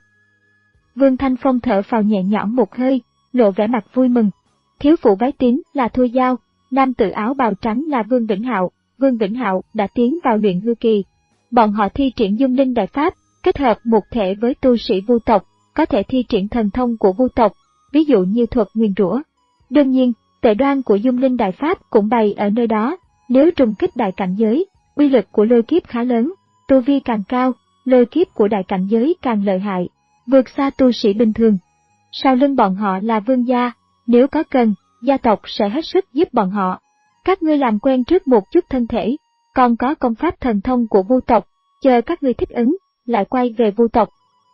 Vương Thanh Phong thở phào nhẹ nhõm một hơi, lộ vẻ mặt vui mừng. Thiếu phụ váy tím là Thua Giao, nam tử áo bào trắng là Vương Vĩnh Hạo. Vương Vĩnh Hạo đã tiến vào luyện hư kỳ. Bọn họ thi triển dung linh đại pháp, kết hợp một thể với tu sĩ vu tộc, có thể thi triển thần thông của vu tộc, ví dụ như thuật nguyền rủa. Đương nhiên, tệ đoan của dung linh đại pháp cũng bày ở nơi đó, nếu trùng kích đại cảnh giới, uy lực của lôi kiếp khá lớn, tu vi càng cao, lôi kiếp của đại cảnh giới càng lợi hại, vượt xa tu sĩ bình thường. Sau lưng bọn họ là Vương gia, nếu có cần, gia tộc sẽ hết sức giúp bọn họ. Các ngươi làm quen trước một chút thân thể, còn có công pháp thần thông của vu tộc, chờ các ngươi thích ứng, lại quay về vu tộc.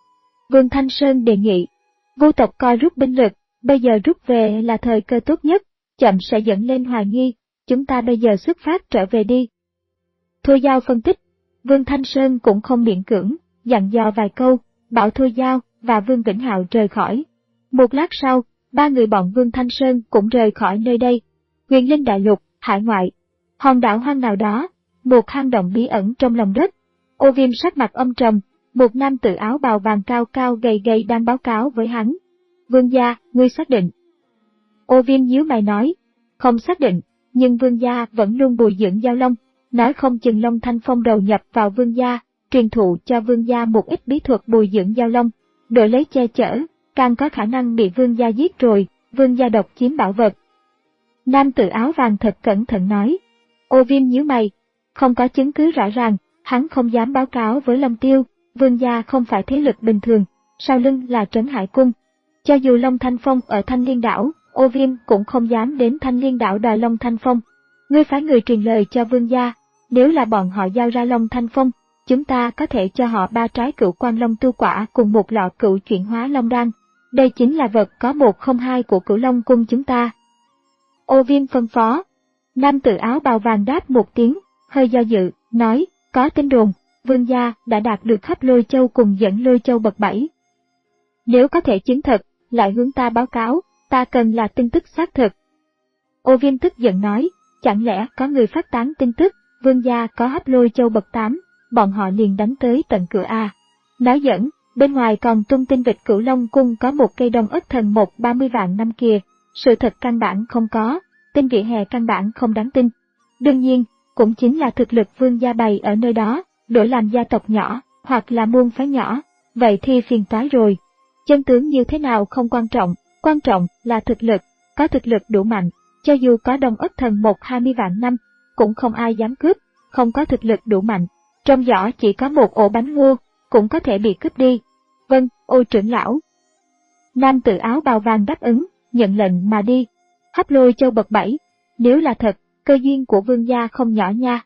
Vương Thanh Sơn đề nghị, vu tộc coi rút binh lực, bây giờ rút về là thời cơ tốt nhất, chậm sẽ dẫn lên hoài nghi, chúng ta bây giờ xuất phát trở về đi. Thua Giao phân tích, Vương Thanh Sơn cũng không miễn cưỡng, dặn dò vài câu, bảo Thua Giao và Vương Vĩnh Hạo rời khỏi. Một lát sau, ba người bọn Vương Thanh Sơn cũng rời khỏi nơi đây. Huyền Linh Đại Lục, hải ngoại, hòn đảo hoang nào đó, một hang động bí ẩn trong lòng đất. Ô Viêm sắc mặt âm trầm, một nam tử áo bào vàng cao cao gầy gầy đang báo cáo với hắn. Vương gia, ngươi xác định. Ô Viêm nhíu mày nói, không xác định, nhưng Vương gia vẫn luôn bồi dưỡng Giao Long, nói không chừng Long Thanh Phong đầu nhập vào Vương gia, truyền thụ cho Vương gia một ít bí thuật bồi dưỡng Giao Long, đổi lấy che chở, càng có khả năng bị Vương gia giết rồi, Vương gia độc chiếm bảo vật. Nam tử áo vàng thật cẩn thận nói. Ô Viêm nhíu mày, không có chứng cứ rõ ràng, hắn không dám báo cáo với Long Tiêu, Vương gia không phải thế lực bình thường, sau lưng là Trấn Hải Cung. Cho dù Long Thanh Phong ở Thanh Liên Đảo, Ô Viêm cũng không dám đến Thanh Liên Đảo đòi Long Thanh Phong. Ngươi phái người truyền lời cho Vương gia, nếu là bọn họ giao ra Long Thanh Phong, chúng ta có thể cho họ ba trái cửu quan long tu quả cùng một lọ cửu chuyển hóa long đan. Đây chính là vật có một không hai của Cửu Long cung chúng ta. Ô Viêm phân phó. Nam tử áo bào vàng đáp một tiếng, hơi do dự, nói, có tin đồn, Vương gia đã đạt được khắp Lôi Châu cùng dẫn Lôi Châu bậc bảy. Nếu có thể chứng thực, lại hướng ta báo cáo, ta cần là tin tức xác thực. Ô Viêm tức giận nói, chẳng lẽ có người phát tán tin tức, vương gia có hấp lôi châu bậc tám, bọn họ liền đánh tới tận cửa à. Nói giỡn, bên ngoài còn tung tin vịt Cửu Long cung có một cây đông ất thần một ba mươi vạn năm kìa, sự thật căn bản không có, tin vỉa hè căn bản không đáng tin. Đương nhiên, cũng chính là thực lực vương gia bày ở nơi đó, đổi làm gia tộc nhỏ, hoặc là môn phái nhỏ, vậy thì phiền toái rồi. Chân tướng như thế nào không quan trọng, quan trọng là thực lực, có thực lực đủ mạnh, cho dù có đông ất thần một hai mươi vạn năm, cũng không ai dám cướp, không có thực lực đủ mạnh. Trong giỏ chỉ có một ổ bánh ngô, cũng có thể bị cướp đi. Vâng, ô trưởng lão. Nam tử áo bào vàng đáp ứng, nhận lệnh mà đi. Hấp lôi châu bậc bảy, nếu là thật, cơ duyên của vương gia không nhỏ nha.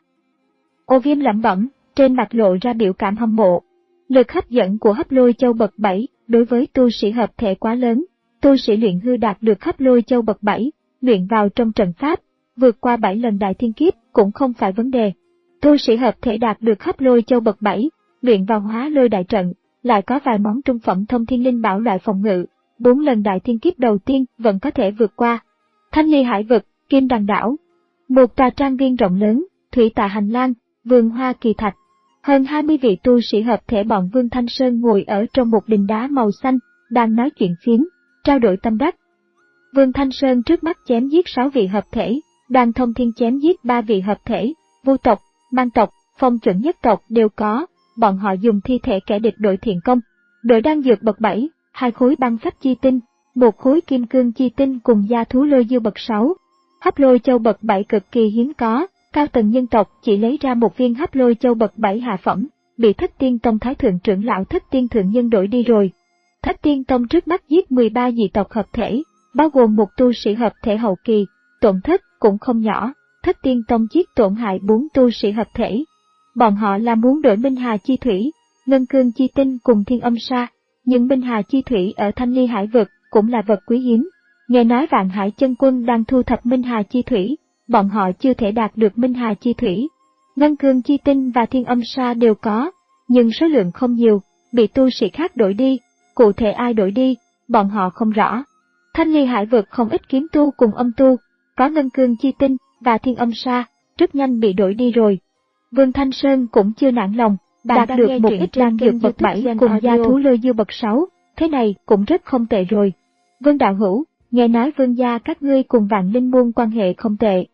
Ô Viêm lẩm bẩm, trên mặt lộ ra biểu cảm hâm mộ. Lực hấp dẫn của hấp lôi châu bậc bảy đối với tu sĩ hợp thể quá lớn, tu sĩ luyện hư đạt được hấp lôi châu bậc bảy, luyện vào trong trận pháp, vượt qua bảy lần đại thiên kiếp cũng không phải vấn đề. Tu sĩ hợp thể đạt được hấp lôi châu bậc bảy, luyện vào hóa lôi đại trận, lại có vài món trung phẩm thông thiên linh bảo loại phòng ngự, bốn lần đại thiên kiếp đầu tiên vẫn có thể vượt qua. Thanh Ly hải vực, Kim Đằng đảo, một tòa trang viên rộng lớn, thủy tạ hành lang, vườn hoa kỳ thạch. Hơn hai mươi vị tu sĩ hợp thể bọn Vương Thanh Sơn ngồi ở trong một đình đá màu xanh, đang nói chuyện phiếm, trao đổi tâm đắc. Vương Thanh Sơn trước mắt chém giết sáu vị hợp thể, Đoàn Thông Thiên chém giết ba vị hợp thể, Vu tộc, Man tộc, Phong Chuẩn nhất tộc đều có, bọn họ dùng thi thể kẻ địch đổi thiện công. Đội đan dược bậc bảy, hai khối băng phách chi tinh, một khối kim cương chi tinh cùng gia thú lôi dư bậc sáu. Hấp lôi châu bậc bảy cực kỳ hiếm có, cao tầng nhân tộc chỉ lấy ra một viên hấp lôi châu bậc bảy hạ phẩm, bị Thất Tiên Tông Thái Thượng trưởng lão Thất Tiên Thượng Nhân đổi đi rồi. Thất Tiên Tông trước mắt giết mười ba dị tộc hợp thể, bao gồm một tu sĩ hợp thể hậu kỳ, tổn thất cũng không nhỏ. Thất Tiên Tông giết tổn hại bốn tu sĩ hợp thể. Bọn họ là muốn đổi Minh Hà Chi Thủy, Ngân Cương Chi Tinh cùng Thiên Âm Sa, nhưng Minh Hà Chi Thủy ở Thanh Ly hải vực cũng là vật quý hiếm. Nghe nói Vạn Hải Chân Quân đang thu thập Minh Hà Chi Thủy, bọn họ chưa thể đạt được Minh Hà Chi Thủy. Ngân Cương Chi Tinh và Thiên Âm Sa đều có, nhưng số lượng không nhiều, bị tu sĩ khác đổi đi, cụ thể ai đổi đi, bọn họ không rõ. Thanh Ly hải vực không ít kiếm tu cùng âm tu, có Ngân Cương Chi Tinh và Thiên Âm Sa, rất nhanh bị đổi đi rồi. Vương Thanh Sơn cũng chưa nản lòng, đạt được một ít đan dược bậc bảy cùng gia thú lôi dư bậc sáu, thế này cũng rất không tệ rồi. Vương đạo hữu, nghe nói vương gia các ngươi cùng Vạn Linh môn quan hệ không tệ.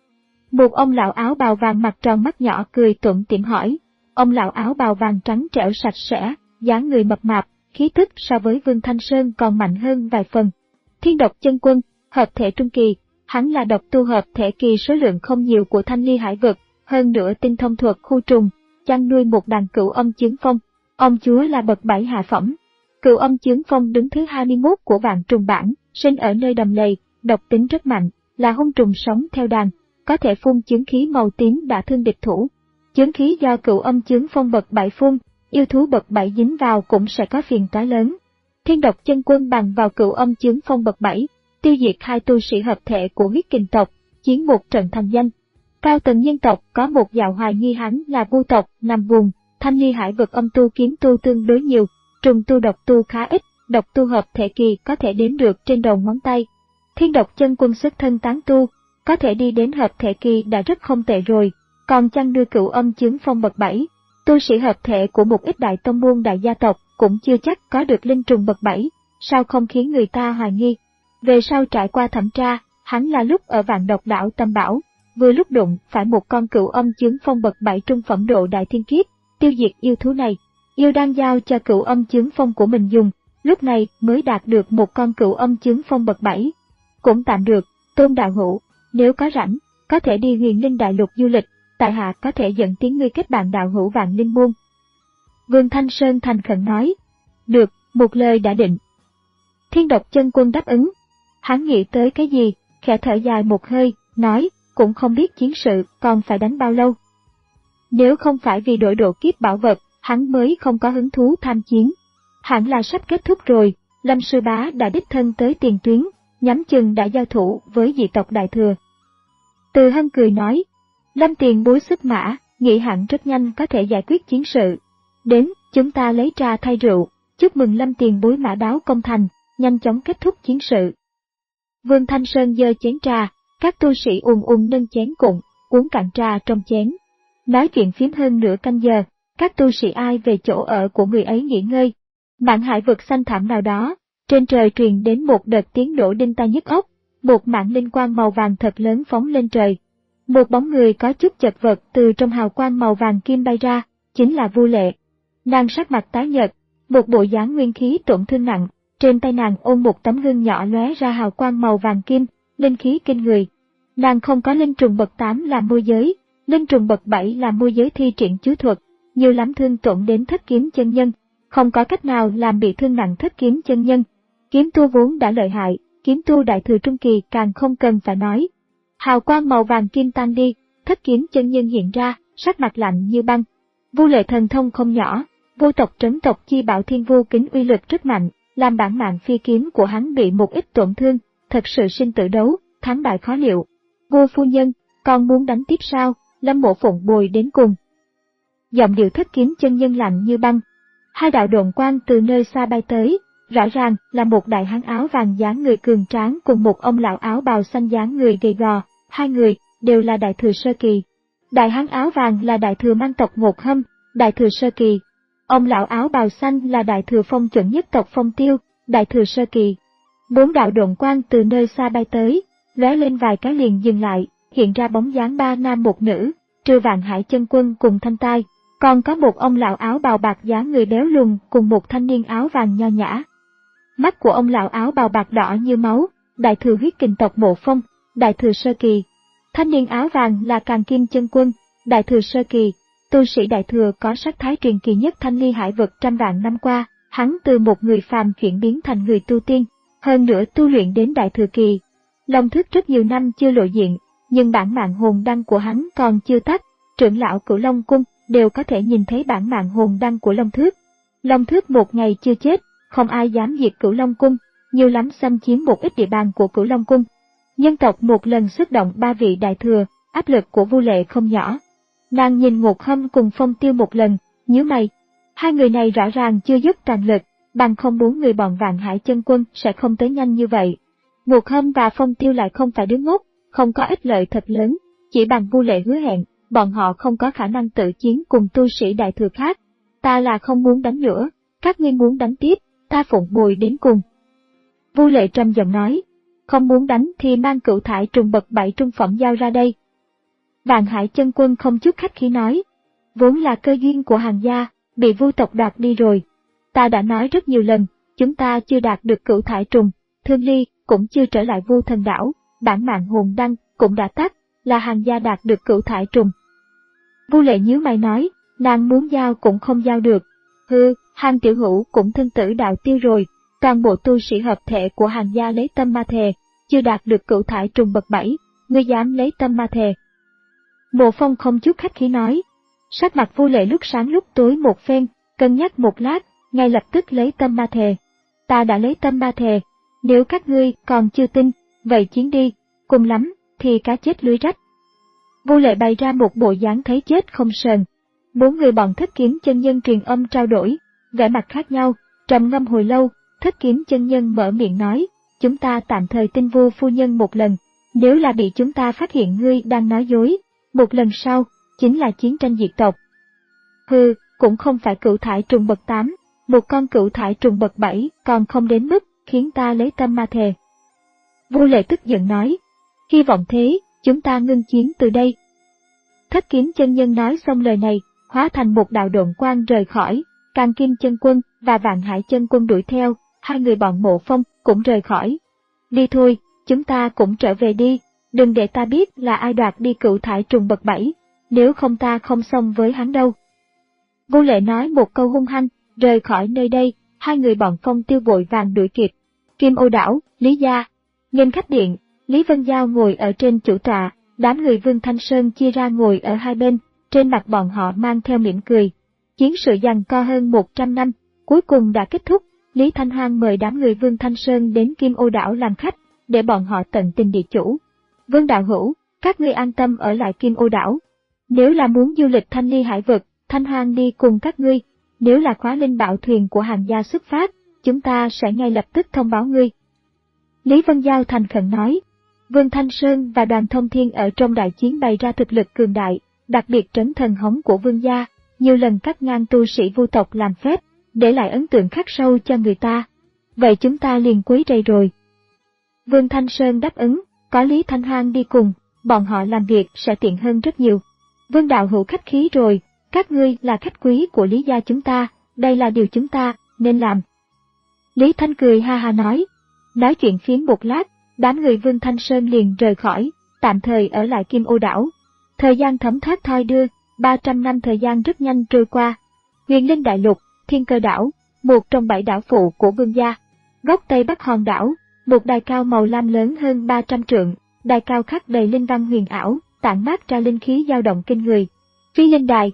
Một ông lão áo bào vàng mặt tròn mắt nhỏ cười tủm tỉm hỏi. Ông lão áo bào vàng trắng trẻo sạch sẽ, dáng người mập mạp, khí tức so với Vương Thanh Sơn còn mạnh hơn vài phần. Thiên Độc Chân Quân, hợp thể trung kỳ, hắn là độc tu hợp thể kỳ số lượng không nhiều của Thanh Ly hải vực, hơn nữa tinh thông thuật khu trùng, chăn nuôi một đàn cửu âm chướng phong. Ông chúa là bậc bảy hạ phẩm. Cửu âm chướng phong đứng thứ hai mươi mốt của vạn trùng bảng, sinh ở nơi đầm lầy, độc tính rất mạnh, là hung trùng sống theo đàn, có thể phun chướng khí màu tím đả thương địch thủ. Chướng khí do cửu âm chướng phong bậc bảy phun, yêu thú bậc bảy dính vào cũng sẽ có phiền toái lớn. Thiên Độc Chân Quân bằng vào cửu âm chướng phong bậc bảy, tiêu diệt hai tu sĩ hợp thể của huyết kình tộc, chiến một trận thành danh. Cao tầng nhân tộc có một dạo hoài nghi hắn là Vu tộc, nằm vùng Thanh Ly hải vực âm tu kiếm tu tương đối nhiều, trùng tu độc tu khá ít, độc tu hợp thể kỳ có thể đếm được trên đầu ngón tay. Thiên Độc Chân Quân xuất thân tán tu, có thể đi đến hợp thể kỳ đã rất không tệ rồi, còn chăn đưa cửu âm chướng phong bậc bảy, tu sĩ hợp thể của một ít đại tông môn đại gia tộc cũng chưa chắc có được linh trùng bậc bảy, sao không khiến người ta hoài nghi. Về sau trải qua thẩm tra, hắn là lúc ở Vạn Độc đảo Tâm Bảo, vừa lúc đụng phải một con cửu âm chướng phong bậc bảy trung phẩm độ đại thiên kiếp, tiêu diệt yêu thú này. Yêu đang giao cho cửu âm chướng phong của mình dùng, lúc này mới đạt được một con cửu âm chướng phong bậc bảy. Cũng tạm được, Tôn đạo hữu, nếu có rảnh, có thể đi Huyền Linh đại lục du lịch, tại hạ có thể dẫn tiếng ngươi kết bạn đạo hữu Vạn Linh môn. Vương Thanh Sơn thành khẩn nói. Được, một lời đã định. Thiên Độc Chân Quân đáp ứng. Hắn nghĩ tới cái gì, khẽ thở dài một hơi, nói, cũng không biết chiến sự còn phải đánh bao lâu. Nếu không phải vì đổi độ kiếp bảo vật, hắn mới không có hứng thú tham chiến. Hẳn là sắp kết thúc rồi, Lâm Sư Bá đã đích thân tới tiền tuyến, nhắm chừng đã giao thủ với dị tộc Đại Thừa. Từ Hân cười nói, Lâm tiền bối xuất mã, nghĩ hẳn rất nhanh có thể giải quyết chiến sự. Đến, chúng ta lấy trà thay rượu, chúc mừng Lâm tiền bối mã đáo công thành, nhanh chóng kết thúc chiến sự. Vương Thanh Sơn giơ chén trà, các tu sĩ ùn ùn nâng chén cụng, uống cạn trà trong chén. Nói chuyện phím hơn nửa canh giờ, các tu sĩ ai về chỗ ở của người ấy nghỉ ngơi. Mạn hải vực xanh thẳm nào đó, trên trời truyền đến một đợt tiếng nổ đinh tai nhức óc, một mảng linh quang màu vàng thật lớn phóng lên trời. Một bóng người có chút chật vật từ trong hào quang màu vàng kim bay ra, chính là Vu Lệ. Nàng sắc mặt tái nhợt, một bộ dáng nguyên khí tổn thương nặng, trên tay nàng ôm một tấm gương nhỏ lóe ra hào quang màu vàng kim, linh khí kinh người. Nàng không có linh trùng bậc tám làm môi giới, linh trùng bậc bảy làm môi giới thi triển chú thuật, nhiều lắm thương tổn đến Thất Kiếm chân nhân, không có cách nào làm bị thương nặng Thất Kiếm chân nhân. Kiếm tu vốn đã lợi hại, kiếm tu đại thừa trung kỳ càng không cần phải nói. Hào quang màu vàng kim tan đi, Thất Kiếm chân nhân hiện ra, sắc mặt lạnh như băng. Vu Lệ thần thông không nhỏ, vô tộc trấn tộc chi bảo thiên vu kính uy lực rất mạnh, làm bản mạng phi kiếm của hắn bị một ít tổn thương, thật sự sinh tử đấu, thắng bại khó liệu. Vô phu nhân, còn muốn đánh tiếp sao? Lâm Mộ Phụng bồi đến cùng. Giọng điệu Thất Kiếm chân nhân lạnh như băng. Hai đạo độn quang từ nơi xa bay tới, rõ ràng là một đại hán áo vàng dáng người cường tráng cùng một ông lão áo bào xanh dáng người gầy gò, hai người đều là đại thừa sơ kỳ. Đại hán áo vàng là đại thừa mang tộc Ngột Hâm, đại thừa sơ kỳ. Ông lão áo bào xanh là đại thừa phong chuẩn nhất tộc Phong Tiêu, đại thừa sơ kỳ. Bốn đạo độn quang từ nơi xa bay tới, lóe lên vài cái liền dừng lại, hiện ra bóng dáng ba nam một nữ, trừ Vạn Hải chân quân cùng Thanh Tai, còn có một ông lão áo bào bạc dáng người béo lùn cùng một thanh niên áo vàng nho nhã. Mắt của ông lão áo bào bạc đỏ như máu, đại thừa huyết kình tộc Mộ Phong, đại thừa sơ kỳ. Thanh niên áo vàng là Càn Kim chân quân, đại thừa sơ kỳ. Tu sĩ đại thừa có sắc thái truyền kỳ nhất thanh ly hải vực trăm vạn năm qua, hắn từ một người phàm chuyển biến thành người tu tiên, hơn nữa tu luyện đến đại thừa kỳ. Long Thước rất nhiều năm chưa lộ diện, nhưng bản mạng hồn đăng của hắn còn chưa tắt, trưởng lão Cửu Long Cung đều có thể nhìn thấy bản mạng hồn đăng của Long Thước. Long Thước một ngày chưa chết, không ai dám diệt Cửu Long Cung, nhiều lắm xâm chiếm một ít địa bàn của Cửu Long Cung. Nhân tộc một lần xuất động ba vị đại thừa, áp lực của Vu Lệ không nhỏ. Nàng nhìn Ngột Hâm cùng Phong Tiêu một lần, nhíu mày. Hai người này rõ ràng chưa dốc toàn lực, bằng không bốn người bọn Vạn Hải chân quân sẽ không tới nhanh như vậy. Ngột Hâm và Phong Tiêu lại không phải đứa ngốc, không có ích lợi thật lớn, chỉ bằng Vu Lệ hứa hẹn, bọn họ không có khả năng tự chiến cùng tu sĩ đại thừa khác. Ta là không muốn đánh nữa, các ngươi muốn đánh tiếp, ta phụng bồi đến cùng. Vu Lệ trầm giọng nói, không muốn đánh thì mang cửu thải trùng bậc bảy trung phẩm giao ra đây. Vạn Hải chân quân không chút khách khí nói, vốn là cơ duyên của Hàn gia, bị Vu tộc đoạt đi rồi. Ta đã nói rất nhiều lần, chúng ta chưa đạt được cửu thải trùng, Thương Ly cũng chưa trở lại Vu thần đảo, bản mạng hồn đăng cũng đã tắt, là Hàn gia đạt được cửu thải trùng. Vu Lệ nhíu mày nói, nàng muốn giao cũng không giao được. Hư, Hàn tiểu hữu cũng thân tử đạo tiêu rồi, toàn bộ tu sĩ hợp thể của Hàn gia lấy tâm ma thề, chưa đạt được cửu thải trùng bậc bảy, ngươi dám lấy tâm ma thề. Mộ Phong không chút khách khí nói, sắc mặt Vu Lệ lúc sáng lúc tối một phen, cân nhắc một lát, ngay lập tức lấy tâm ma thề. Ta đã lấy tâm ma thề, nếu các ngươi còn chưa tin, vậy chiến đi, cùng lắm thì cá chết lưới rách. Vu Lệ bày ra một bộ dáng thấy chết không sờn. Bốn người bọn Thất Kiếm chân nhân truyền âm trao đổi, vẻ mặt khác nhau, trầm ngâm hồi lâu, Thất Kiếm chân nhân mở miệng nói, chúng ta tạm thời tin Vu phu nhân một lần, nếu là bị chúng ta phát hiện ngươi đang nói dối, một lần sau, chính là chiến tranh diệt tộc. Hừ, cũng không phải cửu thải trùng bậc tám, một con cửu thải trùng bậc bảy còn không đến mức khiến ta lấy tâm ma thề. Vu Lệ tức giận nói, hy vọng thế, chúng ta ngưng chiến từ đây. Thất Kiếm chân nhân nói xong lời này, hóa thành một đạo độn quang rời khỏi, Càn Kim chân quân và Vạn Hải chân quân đuổi theo, hai người bọn Mộ Phong cũng rời khỏi. Đi thôi, chúng ta cũng trở về đi, đừng để ta biết là ai đoạt đi cửu thải trùng bậc bảy, nếu không ta không xong với hắn đâu. Vu Lệ nói một câu hung hăng, rời khỏi nơi đây, hai người bọn Phong Tiêu vội vàng đuổi kịp. Kim Ô đảo, Lý gia, nghênh khách điện, Lý Vân Giao ngồi ở trên chủ tọa, đám người Vương Thanh Sơn chia ra ngồi ở hai bên, trên mặt bọn họ mang theo mỉm cười. Chiến sự giằng co hơn một trăm năm, cuối cùng đã kết thúc. Lý Thanh Hoang mời đám người Vương Thanh Sơn đến Kim Ô đảo làm khách, để bọn họ tận tình địa chủ. Vương đạo hữu, các ngươi an tâm ở lại Kim Ô đảo. Nếu là muốn du lịch Thanh Ly hải vực, Thanh Hoang đi cùng các ngươi, nếu là khóa linh bảo thuyền của hàng gia xuất phát, chúng ta sẽ ngay lập tức thông báo ngươi. Lý Vân Giao thành khẩn nói. Vương Thanh Sơn và đoàn thông thiên ở trong đại chiến bày ra thực lực cường đại, đặc biệt trấn thần hống của vương gia, nhiều lần cắt ngang tu sĩ vu tộc làm phép, để lại ấn tượng khắc sâu cho người ta. Vậy chúng ta liền quấy rầy rồi. Vương Thanh Sơn đáp ứng, có Lý Thanh Hoang đi cùng, bọn họ làm việc sẽ tiện hơn rất nhiều. Vương đạo hữu khách khí rồi, các ngươi là khách quý của Lý gia chúng ta, đây là điều chúng ta nên làm. Lý Thanh cười ha ha nói. Nói chuyện phiếm một lát, đám người Vương Thanh Sơn liền rời khỏi, tạm thời ở lại Kim Ô đảo. Thời gian thấm thoát thoi đưa, ba trăm năm thời gian rất nhanh trôi qua. Huyền Linh Đại Lục, Thiên Cơ đảo, một trong bảy đảo phụ của vương gia. Góc Tây Bắc hòn đảo, một đài cao màu lam lớn hơn ba trăm trượng, đài cao khắc đầy linh văn huyền ảo, tản mát ra linh khí dao động kinh người. Phi linh đài.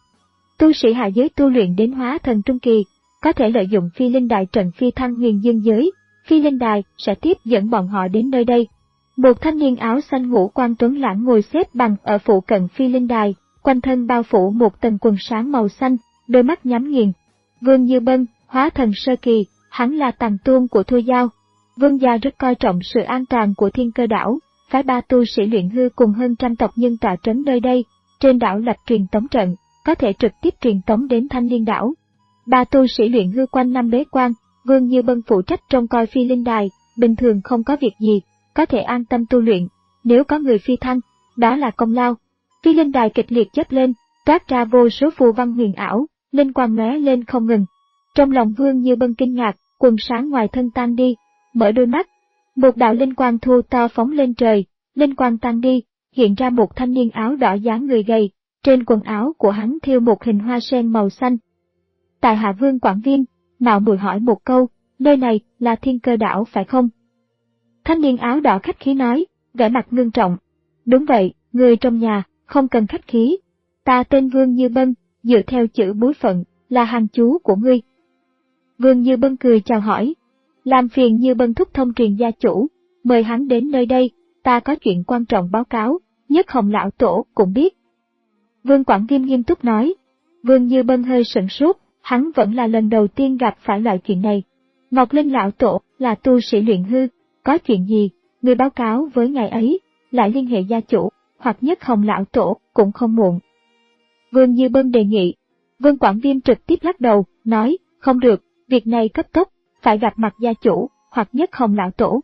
Tu sĩ hạ giới tu luyện đến hóa thần trung kỳ, có thể lợi dụng phi linh đài trận phi thăng huyền dương giới. Phi linh đài sẽ tiếp dẫn bọn họ đến nơi đây. Một thanh niên áo xanh ngũ quan tuấn lãng ngồi xếp bằng ở phụ cận phi linh đài, quanh thân bao phủ một tầng quần sáng màu xanh, đôi mắt nhắm nghiền. Vương Như Bân, hóa thần sơ kỳ, hắn là tàng tôn của Thôi Giao. Vương gia rất coi trọng sự an toàn của Thiên Cơ đảo, phái ba tu sĩ luyện hư cùng hơn trăm tộc nhân tọa trấn nơi đây, trên đảo lập truyền tống trận, có thể trực tiếp truyền tống đến Thanh Liên đảo. Ba tu sĩ luyện hư quanh năm bế quan, Vương Như Bân phụ trách trông coi phi linh đài, bình thường không có việc gì, có thể an tâm tu luyện, nếu có người phi thăng, đó là công lao. Phi linh đài kịch liệt chớp lên, toát ra vô số phù văn huyền ảo, linh quang lóe lên không ngừng. Trong lòng Vương Như Bân kinh ngạc, quần sáng ngoài thân tan đi, mở đôi mắt, một đạo linh quang thu to phóng lên trời, linh quang tan đi, hiện ra một thanh niên áo đỏ dáng người gầy, trên quần áo của hắn thêu một hình hoa sen màu xanh. Tại hạ Vương Quảng Viêm, mạo muội hỏi một câu, nơi này là Thiên Cơ đảo phải không? Thanh niên áo đỏ khách khí nói, vẻ mặt ngưng trọng. Đúng vậy, người trong nhà, không cần khách khí. Ta tên Vương Như Bân, dựa theo chữ bối phận, là hàng chú của ngươi. Vương Như Bân cười chào hỏi. Làm phiền Như Bân thúc thông truyền gia chủ, mời hắn đến nơi đây, ta có chuyện quan trọng báo cáo, Nhất Hồng lão tổ cũng biết. Vương Quảng Viêm nghiêm túc nói. Vương Như Bân hơi sửng sốt, hắn vẫn là lần đầu tiên gặp phải loại chuyện này. Ngọc Linh lão tổ là tu sĩ luyện hư, có chuyện gì, người báo cáo với ngài ấy, lại liên hệ gia chủ, hoặc Nhất Hồng lão tổ cũng không muộn. Vương Như Bân đề nghị. Vương Quảng Viêm trực tiếp lắc đầu, nói, không được, việc này cấp tốc, phải gặp mặt gia chủ, hoặc Nhất Hồng lão tổ.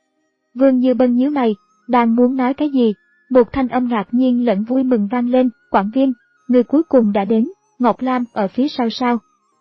Vương Như Bân nhíu mày, đang muốn nói cái gì, một thanh âm ngạc nhiên lẫn vui mừng vang lên, Quảng Viêm, người cuối cùng đã đến, Ngọc Lam ở phía sau sao.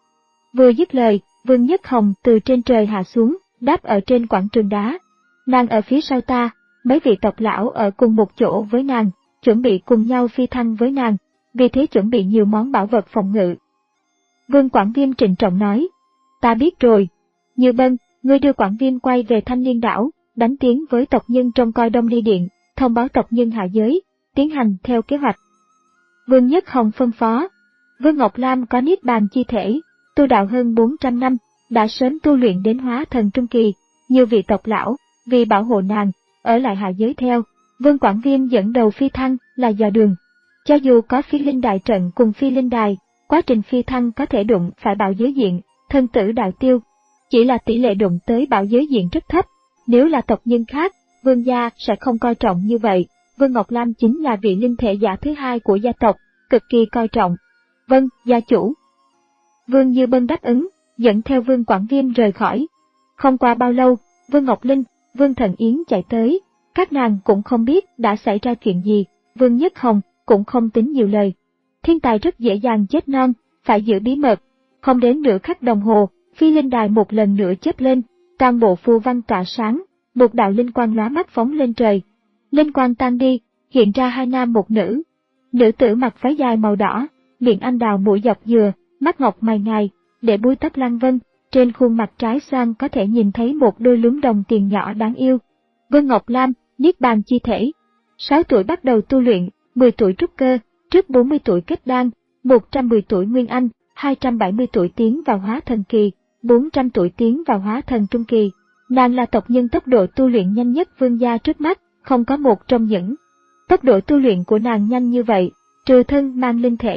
Vừa dứt lời, Vương Nhất Hồng từ trên trời hạ xuống, đáp ở trên quảng trường đá. Nàng ở phía sau ta, mấy vị tộc lão ở cùng một chỗ với nàng, chuẩn bị cùng nhau phi thăng với nàng, vì thế chuẩn bị nhiều món bảo vật phòng ngự. Vương Quảng Viêm trịnh trọng nói, ta biết rồi. Như Bân, ngươi đưa Quảng Viêm quay về Thanh Liên đảo, đánh tiếng với tộc nhân trong coi Đông Ly Điện, thông báo tộc nhân hạ giới, tiến hành theo kế hoạch. Vương Nhất Hồng phân phó. Vương Ngọc Lam có niết bàn chi thể, tu đạo hơn bốn trăm năm, đã sớm tu luyện đến hóa thần trung kỳ, nhiều vị tộc lão, vì bảo hộ nàng, ở lại hạ giới theo. Vương Quảng Viêm dẫn đầu phi thăng là dò đường. Cho dù có phi linh đại trận cùng phi linh đài, quá trình phi thăng có thể đụng phải bảo giới diện, thân tử đạo tiêu. Chỉ là tỷ lệ đụng tới bảo giới diện rất thấp, nếu là tộc nhân khác, vương gia sẽ không coi trọng như vậy. Vương Ngọc Lam chính là vị linh thể giả thứ hai của gia tộc, cực kỳ coi trọng. Vâng, gia chủ. Vương Như Bân đáp ứng, dẫn theo Vương Quảng Viêm rời khỏi. Không qua bao lâu, Vương Ngọc Linh, Vương Thần Yến chạy tới, các nàng cũng không biết đã xảy ra chuyện gì, Vương Nhất Hồng cũng không tính nhiều lời. Thiên tài rất dễ dàng chết non, phải giữ bí mật. Không đến nửa khắc đồng hồ, phi linh đài một lần nữa chớp lên, toàn bộ phù văn tỏa sáng, một đạo linh quang lóa mắt phóng lên trời. Linh quang tan đi, hiện ra hai nam một nữ. Nữ tử mặc váy dài màu đỏ, miệng anh đào mũi dọc dừa, mắt ngọc mày ngài, để búi tóc lăng vân, trên khuôn mặt trái xoan có thể nhìn thấy một đôi lúm đồng tiền nhỏ đáng yêu. Vương Ngọc Lam, niết bàn chi thể. sáu tuổi bắt đầu tu luyện, mười tuổi trúc cơ, trước bốn mươi tuổi kết đan, một trăm mười tuổi nguyên anh, hai trăm bảy mươi tuổi tiến vào hóa thần kỳ, bốn trăm tuổi tiến vào hóa thần trung kỳ. Nàng là tộc nhân tốc độ tu luyện nhanh nhất vương gia trước mắt, không có một trong những. Tốc độ tu luyện của nàng nhanh như vậy, trừ thân mang linh thể,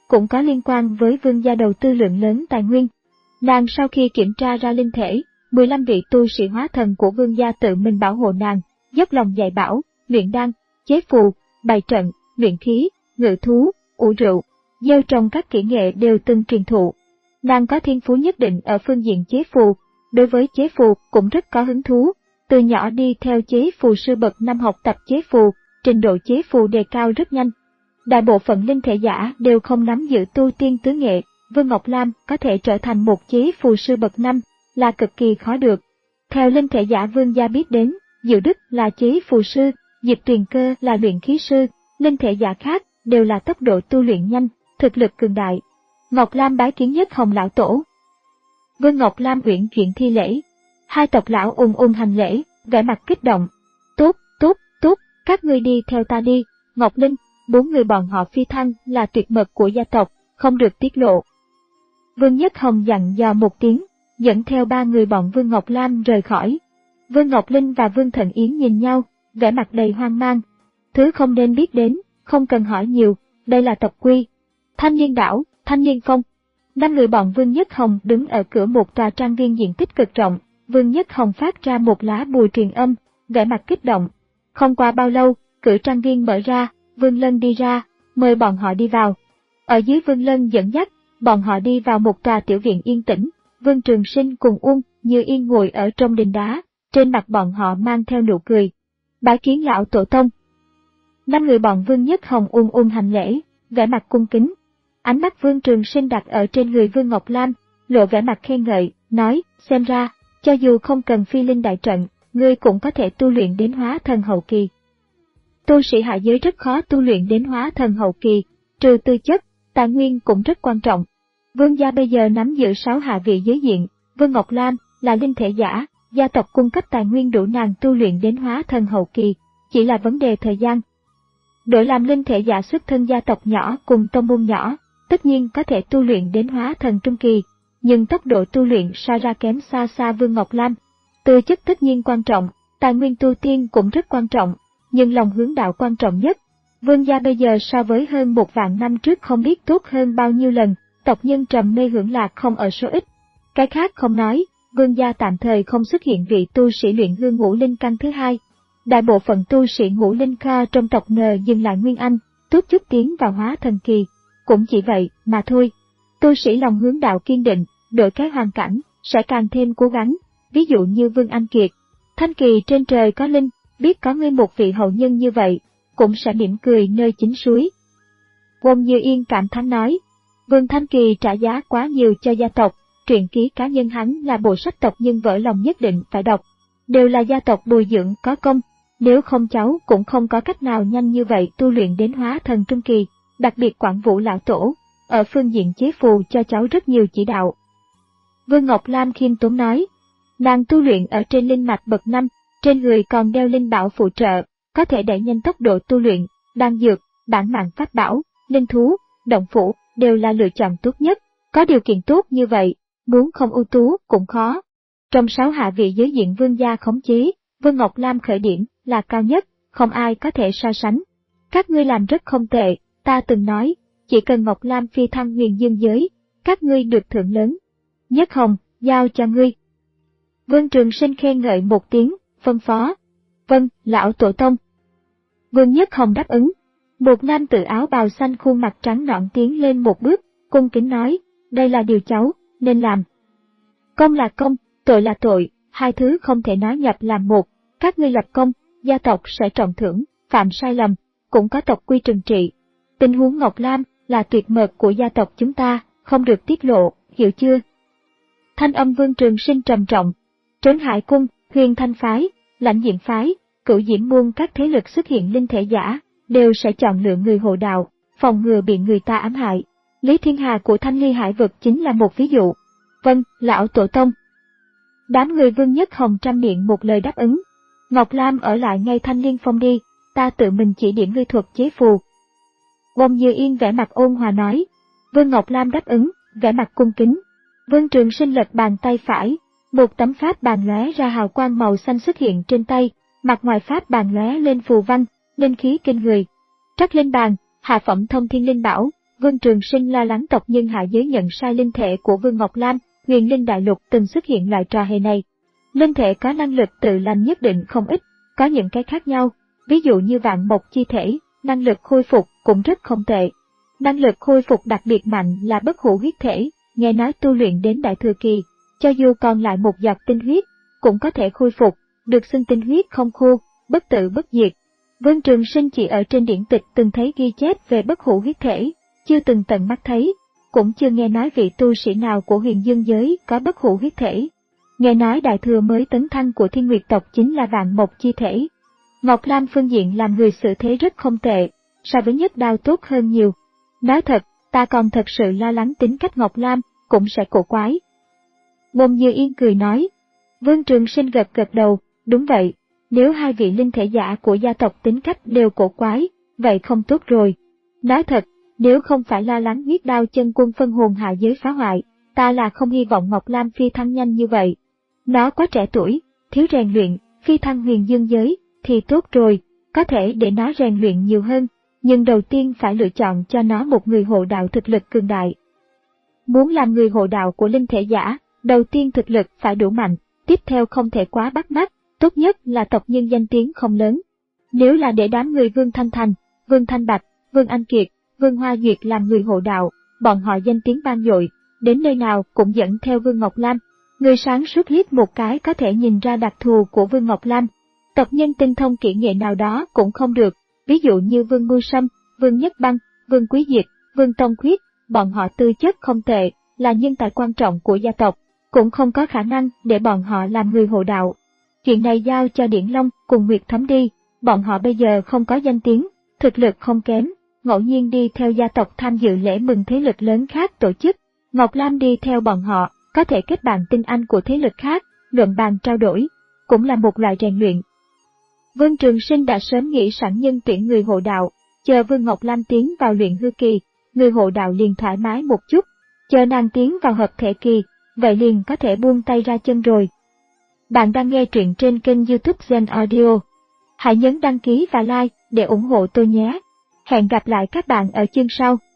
cũng có liên quan với vương gia đầu tư lượng lớn tài nguyên. Nàng sau khi kiểm tra ra linh thể, mười lăm vị tu sĩ hóa thần của vương gia tự mình bảo hộ nàng, dốc lòng dạy bảo, luyện đan, chế phù, bày trận, luyện khí, ngự thú, ủ rượu, gieo trồng các kỹ nghệ đều từng truyền thụ. Nàng có thiên phú nhất định ở phương diện chế phù, đối với chế phù cũng rất có hứng thú, từ nhỏ đi theo chế phù sư bậc năm học tập chế phù, trình độ chế phù đề cao rất nhanh. Đại bộ phận linh thể giả đều không nắm giữ tu tiên tứ nghệ, Vương Ngọc Lam có thể trở thành một chế phù sư bậc năm là cực kỳ khó được. Theo linh thể giả vương gia biết đến, Diệu Đức là chế phù sư, Diệp Tuyền Cơ là luyện khí sư, linh thể giả khác đều là tốc độ tu luyện nhanh, thực lực cường đại. Ngọc Lam bái kiến Nhất Hồng lão tổ. Vương Ngọc Lam uyển chuyển thi lễ, hai tộc lão ung ung hành lễ, vẻ mặt kích động. Tốt, tốt, tốt, các ngươi đi theo ta đi. Ngọc Linh, bốn người bọn họ phi thăng là tuyệt mật của gia tộc, không được tiết lộ. Vương Nhất Hồng dặn dò một tiếng, dẫn theo ba người bọn Vương Ngọc Lam rời khỏi. Vương Ngọc Linh và Vương Thần Yến nhìn nhau, vẻ mặt đầy hoang mang. Thứ không nên biết đến, không cần hỏi nhiều, đây là tộc quy. Thanh Liên đảo, Thanh Liên phong. Năm người bọn Vương Nhất Hồng đứng ở cửa một tòa trang viên diện tích cực rộng, Vương Nhất Hồng phát ra một lá bùa truyền âm, vẻ mặt kích động. Không qua bao lâu, cửa trang viên mở ra, Vương Lân đi ra, mời bọn họ đi vào. Ở dưới Vương Lân dẫn dắt, bọn họ đi vào một tòa tiểu viện yên tĩnh, Vương Trường Sinh cùng Uông Như Yên ngồi ở trong đình đá, trên mặt bọn họ mang theo nụ cười. Bái kiến lão tổ tông. Năm người bọn Vương Nhất Hồng ung ung hành lễ, vẻ mặt cung kính. Ánh mắt Vương Trường Sinh đặt ở trên người Vương Ngọc Lam, lộ vẻ mặt khen ngợi, nói, xem ra, cho dù không cần phi linh đại trận, ngươi cũng có thể tu luyện đến hóa thần hậu kỳ. Tu sĩ hạ giới rất khó tu luyện đến hóa thần hậu kỳ, trừ tư chất, tài nguyên cũng rất quan trọng. Vương gia bây giờ nắm giữ sáu hạ vị giới diện, Vương Ngọc Lam là linh thể giả, gia tộc cung cấp tài nguyên đủ nàng tu luyện đến hóa thần hậu kỳ, chỉ là vấn đề thời gian. Đổi làm linh thể giả xuất thân gia tộc nhỏ cùng tông môn nhỏ, tất nhiên có thể tu luyện đến hóa thần trung kỳ, nhưng tốc độ tu luyện so ra kém xa xa Vương Ngọc Lam. Tư chất tất nhiên quan trọng, tài nguyên tu tiên cũng rất quan trọng, nhưng lòng hướng đạo quan trọng nhất. Vương gia bây giờ so với hơn một vạn năm trước không biết tốt hơn bao nhiêu lần, tộc nhân trầm mê hưởng lạc không ở số ít. Cái khác không nói, vương gia tạm thời không xuất hiện vị tu sĩ luyện hương ngũ linh căn thứ hai. Đại bộ phận tu sĩ ngũ linh kha trong tộc N dừng lại Nguyên Anh, tốt chút tiến vào hóa thần kỳ. Cũng chỉ vậy mà thôi. Tu sĩ lòng hướng đạo kiên định, đổi cái hoàn cảnh, sẽ càng thêm cố gắng. Ví dụ như Vương Anh Kiệt, Thanh Kỳ trên trời có linh, biết có ngươi một vị hậu nhân như vậy, cũng sẽ mỉm cười nơi chính suối. Wong Như Yên cảm thán nói, Vương Thanh Kỳ trả giá quá nhiều cho gia tộc, truyện ký cá nhân hắn là bộ sách tộc nhân vỡ lòng nhất định phải đọc. Đều là gia tộc bồi dưỡng có công, nếu không cháu cũng không có cách nào nhanh như vậy tu luyện đến hóa thần trung kỳ, đặc biệt Quảng Vũ lão tổ, ở phương diện chế phù cho cháu rất nhiều chỉ đạo. Vương Ngọc Lam khiêm tốn nói, nàng tu luyện ở trên linh mạch bậc năm, trên người còn đeo linh bảo phụ trợ, có thể đẩy nhanh tốc độ tu luyện, đan dược, bản mạng pháp bảo, linh thú, động phủ đều là lựa chọn tốt nhất, có điều kiện tốt như vậy, muốn không ưu tú cũng khó. Trong sáu hạ vị giới diện vương gia khống chế, Vương Ngọc Lam khởi điểm là cao nhất, không ai có thể so sánh. Các ngươi làm rất không tệ, ta từng nói, chỉ cần Ngọc Lam phi thăng huyền dương giới, các ngươi được thưởng lớn. Nhất Hồng, giao cho ngươi. Vương Trường Sinh khen ngợi một tiếng, phân phó. Vâng, lão tổ tông. Vương Nhất Hồng đáp ứng. Một nam tử áo bào xanh khuôn mặt trắng nõn tiến lên một bước, cung kính nói, đây là điều cháu nên làm. Công là công, tội là tội, hai thứ không thể nói nhập làm một. Các ngươi lập công, gia tộc sẽ trọng thưởng, phạm sai lầm, cũng có tộc quy trừng trị. Tình huống Ngọc Lam là tuyệt mật của gia tộc chúng ta, không được tiết lộ, hiểu chưa? Thanh âm Vương Trường Sinh trầm trọng. Trấn Hải Cung, Huyền Thanh Phái, Lãnh Diệm Phái, Cửu Diễm Môn các thế lực xuất hiện linh thể giả, đều sẽ chọn lựa người hộ đạo, phòng ngừa bị người ta ám hại. Lý Thiên Hà của Thanh Ly Hải Vực chính là một ví dụ. Vâng, lão tổ tông. Đám người Vương Nhất Hồng trăm miệng một lời đáp ứng. Ngọc Lam ở lại ngay Thanh Liên Phong đi, ta tự mình chỉ điểm ngươi thuật chế phù. Wong Như Yên vẻ mặt ôn hòa nói. Vương Ngọc Lam đáp ứng, vẻ mặt cung kính. Vương Trường Sinh lật bàn tay phải, một tấm pháp bàn lóe ra hào quang màu xanh xuất hiện trên tay, mặt ngoài pháp bàn lóe lên phù văn, linh khí kinh người. Trắc linh bàn, hạ phẩm thông thiên linh bảo, Vương Trường Sinh lo lắng tộc nhân hạ giới nhận sai linh thể của Vương Ngọc Lam. Huyền Linh Đại Lục từng xuất hiện loại trò hề này. Linh thể có năng lực tự lành nhất định không ít, có những cái khác nhau, ví dụ như vạn mộc chi thể, năng lực khôi phục cũng rất không tệ. Năng lực khôi phục đặc biệt mạnh là bất hủ huyết thể, nghe nói tu luyện đến đại thừa kỳ, cho dù còn lại một giọt tinh huyết, cũng có thể khôi phục, được xưng tinh huyết không khô, bất tử bất diệt. Vương Trường Sinh chỉ ở trên điển tịch từng thấy ghi chép về bất hủ huyết thể, chưa từng tận mắt thấy, cũng chưa nghe nói vị tu sĩ nào của huyền dương giới có bất hủ huyết thể. Nghe nói đại thừa mới tấn thăng của Thiên Nguyệt tộc chính là vạn mộc chi thể. Ngọc Lam phương diện làm người xử thế rất không tệ, so với Nhất Đao tốt hơn nhiều. Nói thật, ta còn thật sự lo lắng tính cách Ngọc Lam, cũng sẽ cổ quái. Bồn Như Yên cười nói. Vương Trường Sinh gật gật đầu, đúng vậy, nếu hai vị linh thể giả của gia tộc tính cách đều cổ quái, vậy không tốt rồi. Nói thật, nếu không phải lo lắng huyết đao chân quân phân hồn hạ giới phá hoại, ta là không hy vọng Ngọc Lam phi thăng nhanh như vậy. Nó quá trẻ tuổi, thiếu rèn luyện, phi thăng huyền dương giới, thì tốt rồi, có thể để nó rèn luyện nhiều hơn, nhưng đầu tiên phải lựa chọn cho nó một người hộ đạo thực lực cường đại. Muốn làm người hộ đạo của linh thể giả, đầu tiên thực lực phải đủ mạnh, tiếp theo không thể quá bắt mắt, tốt nhất là tộc nhân danh tiếng không lớn. Nếu là để đám người Vương Thanh Thành, Vương Thanh Bạch, Vương Anh Kiệt, Vương Hoa Duyệt làm người hộ đạo, bọn họ danh tiếng vang dội, đến nơi nào cũng dẫn theo Vương Ngọc Lam. Người sáng suốt liếc một cái có thể nhìn ra đặc thù của Vương Ngọc Lam. Tộc nhân tinh thông kỹ nghệ nào đó cũng không được, ví dụ như Vương Mưu Sâm, Vương Nhất Băng, Vương Quý Diệt, Vương Tông Khuyết, bọn họ tư chất không tệ, là nhân tài quan trọng của gia tộc, cũng không có khả năng để bọn họ làm người hộ đạo. Chuyện này giao cho Điển Long cùng Nguyệt Thấm đi, bọn họ bây giờ không có danh tiếng, thực lực không kém, ngẫu nhiên đi theo gia tộc tham dự lễ mừng thế lực lớn khác tổ chức. Ngọc Lam đi theo bọn họ, có thể kết bạn tinh anh của thế lực khác, luận bàn trao đổi, cũng là một loại rèn luyện. Vương Trường Sinh đã sớm nghĩ sẵn nhân tuyển người hộ đạo, chờ Vương Ngọc Lam tiến vào luyện hư kỳ, người hộ đạo liền thoải mái một chút, chờ nàng tiến vào hợp thể kỳ, vậy liền có thể buông tay ra chân rồi. Bạn đang nghe truyện trên kênh YouTube Zen Audio. Hãy nhấn đăng ký và like để ủng hộ tôi nhé. Hẹn gặp lại các bạn ở chương sau.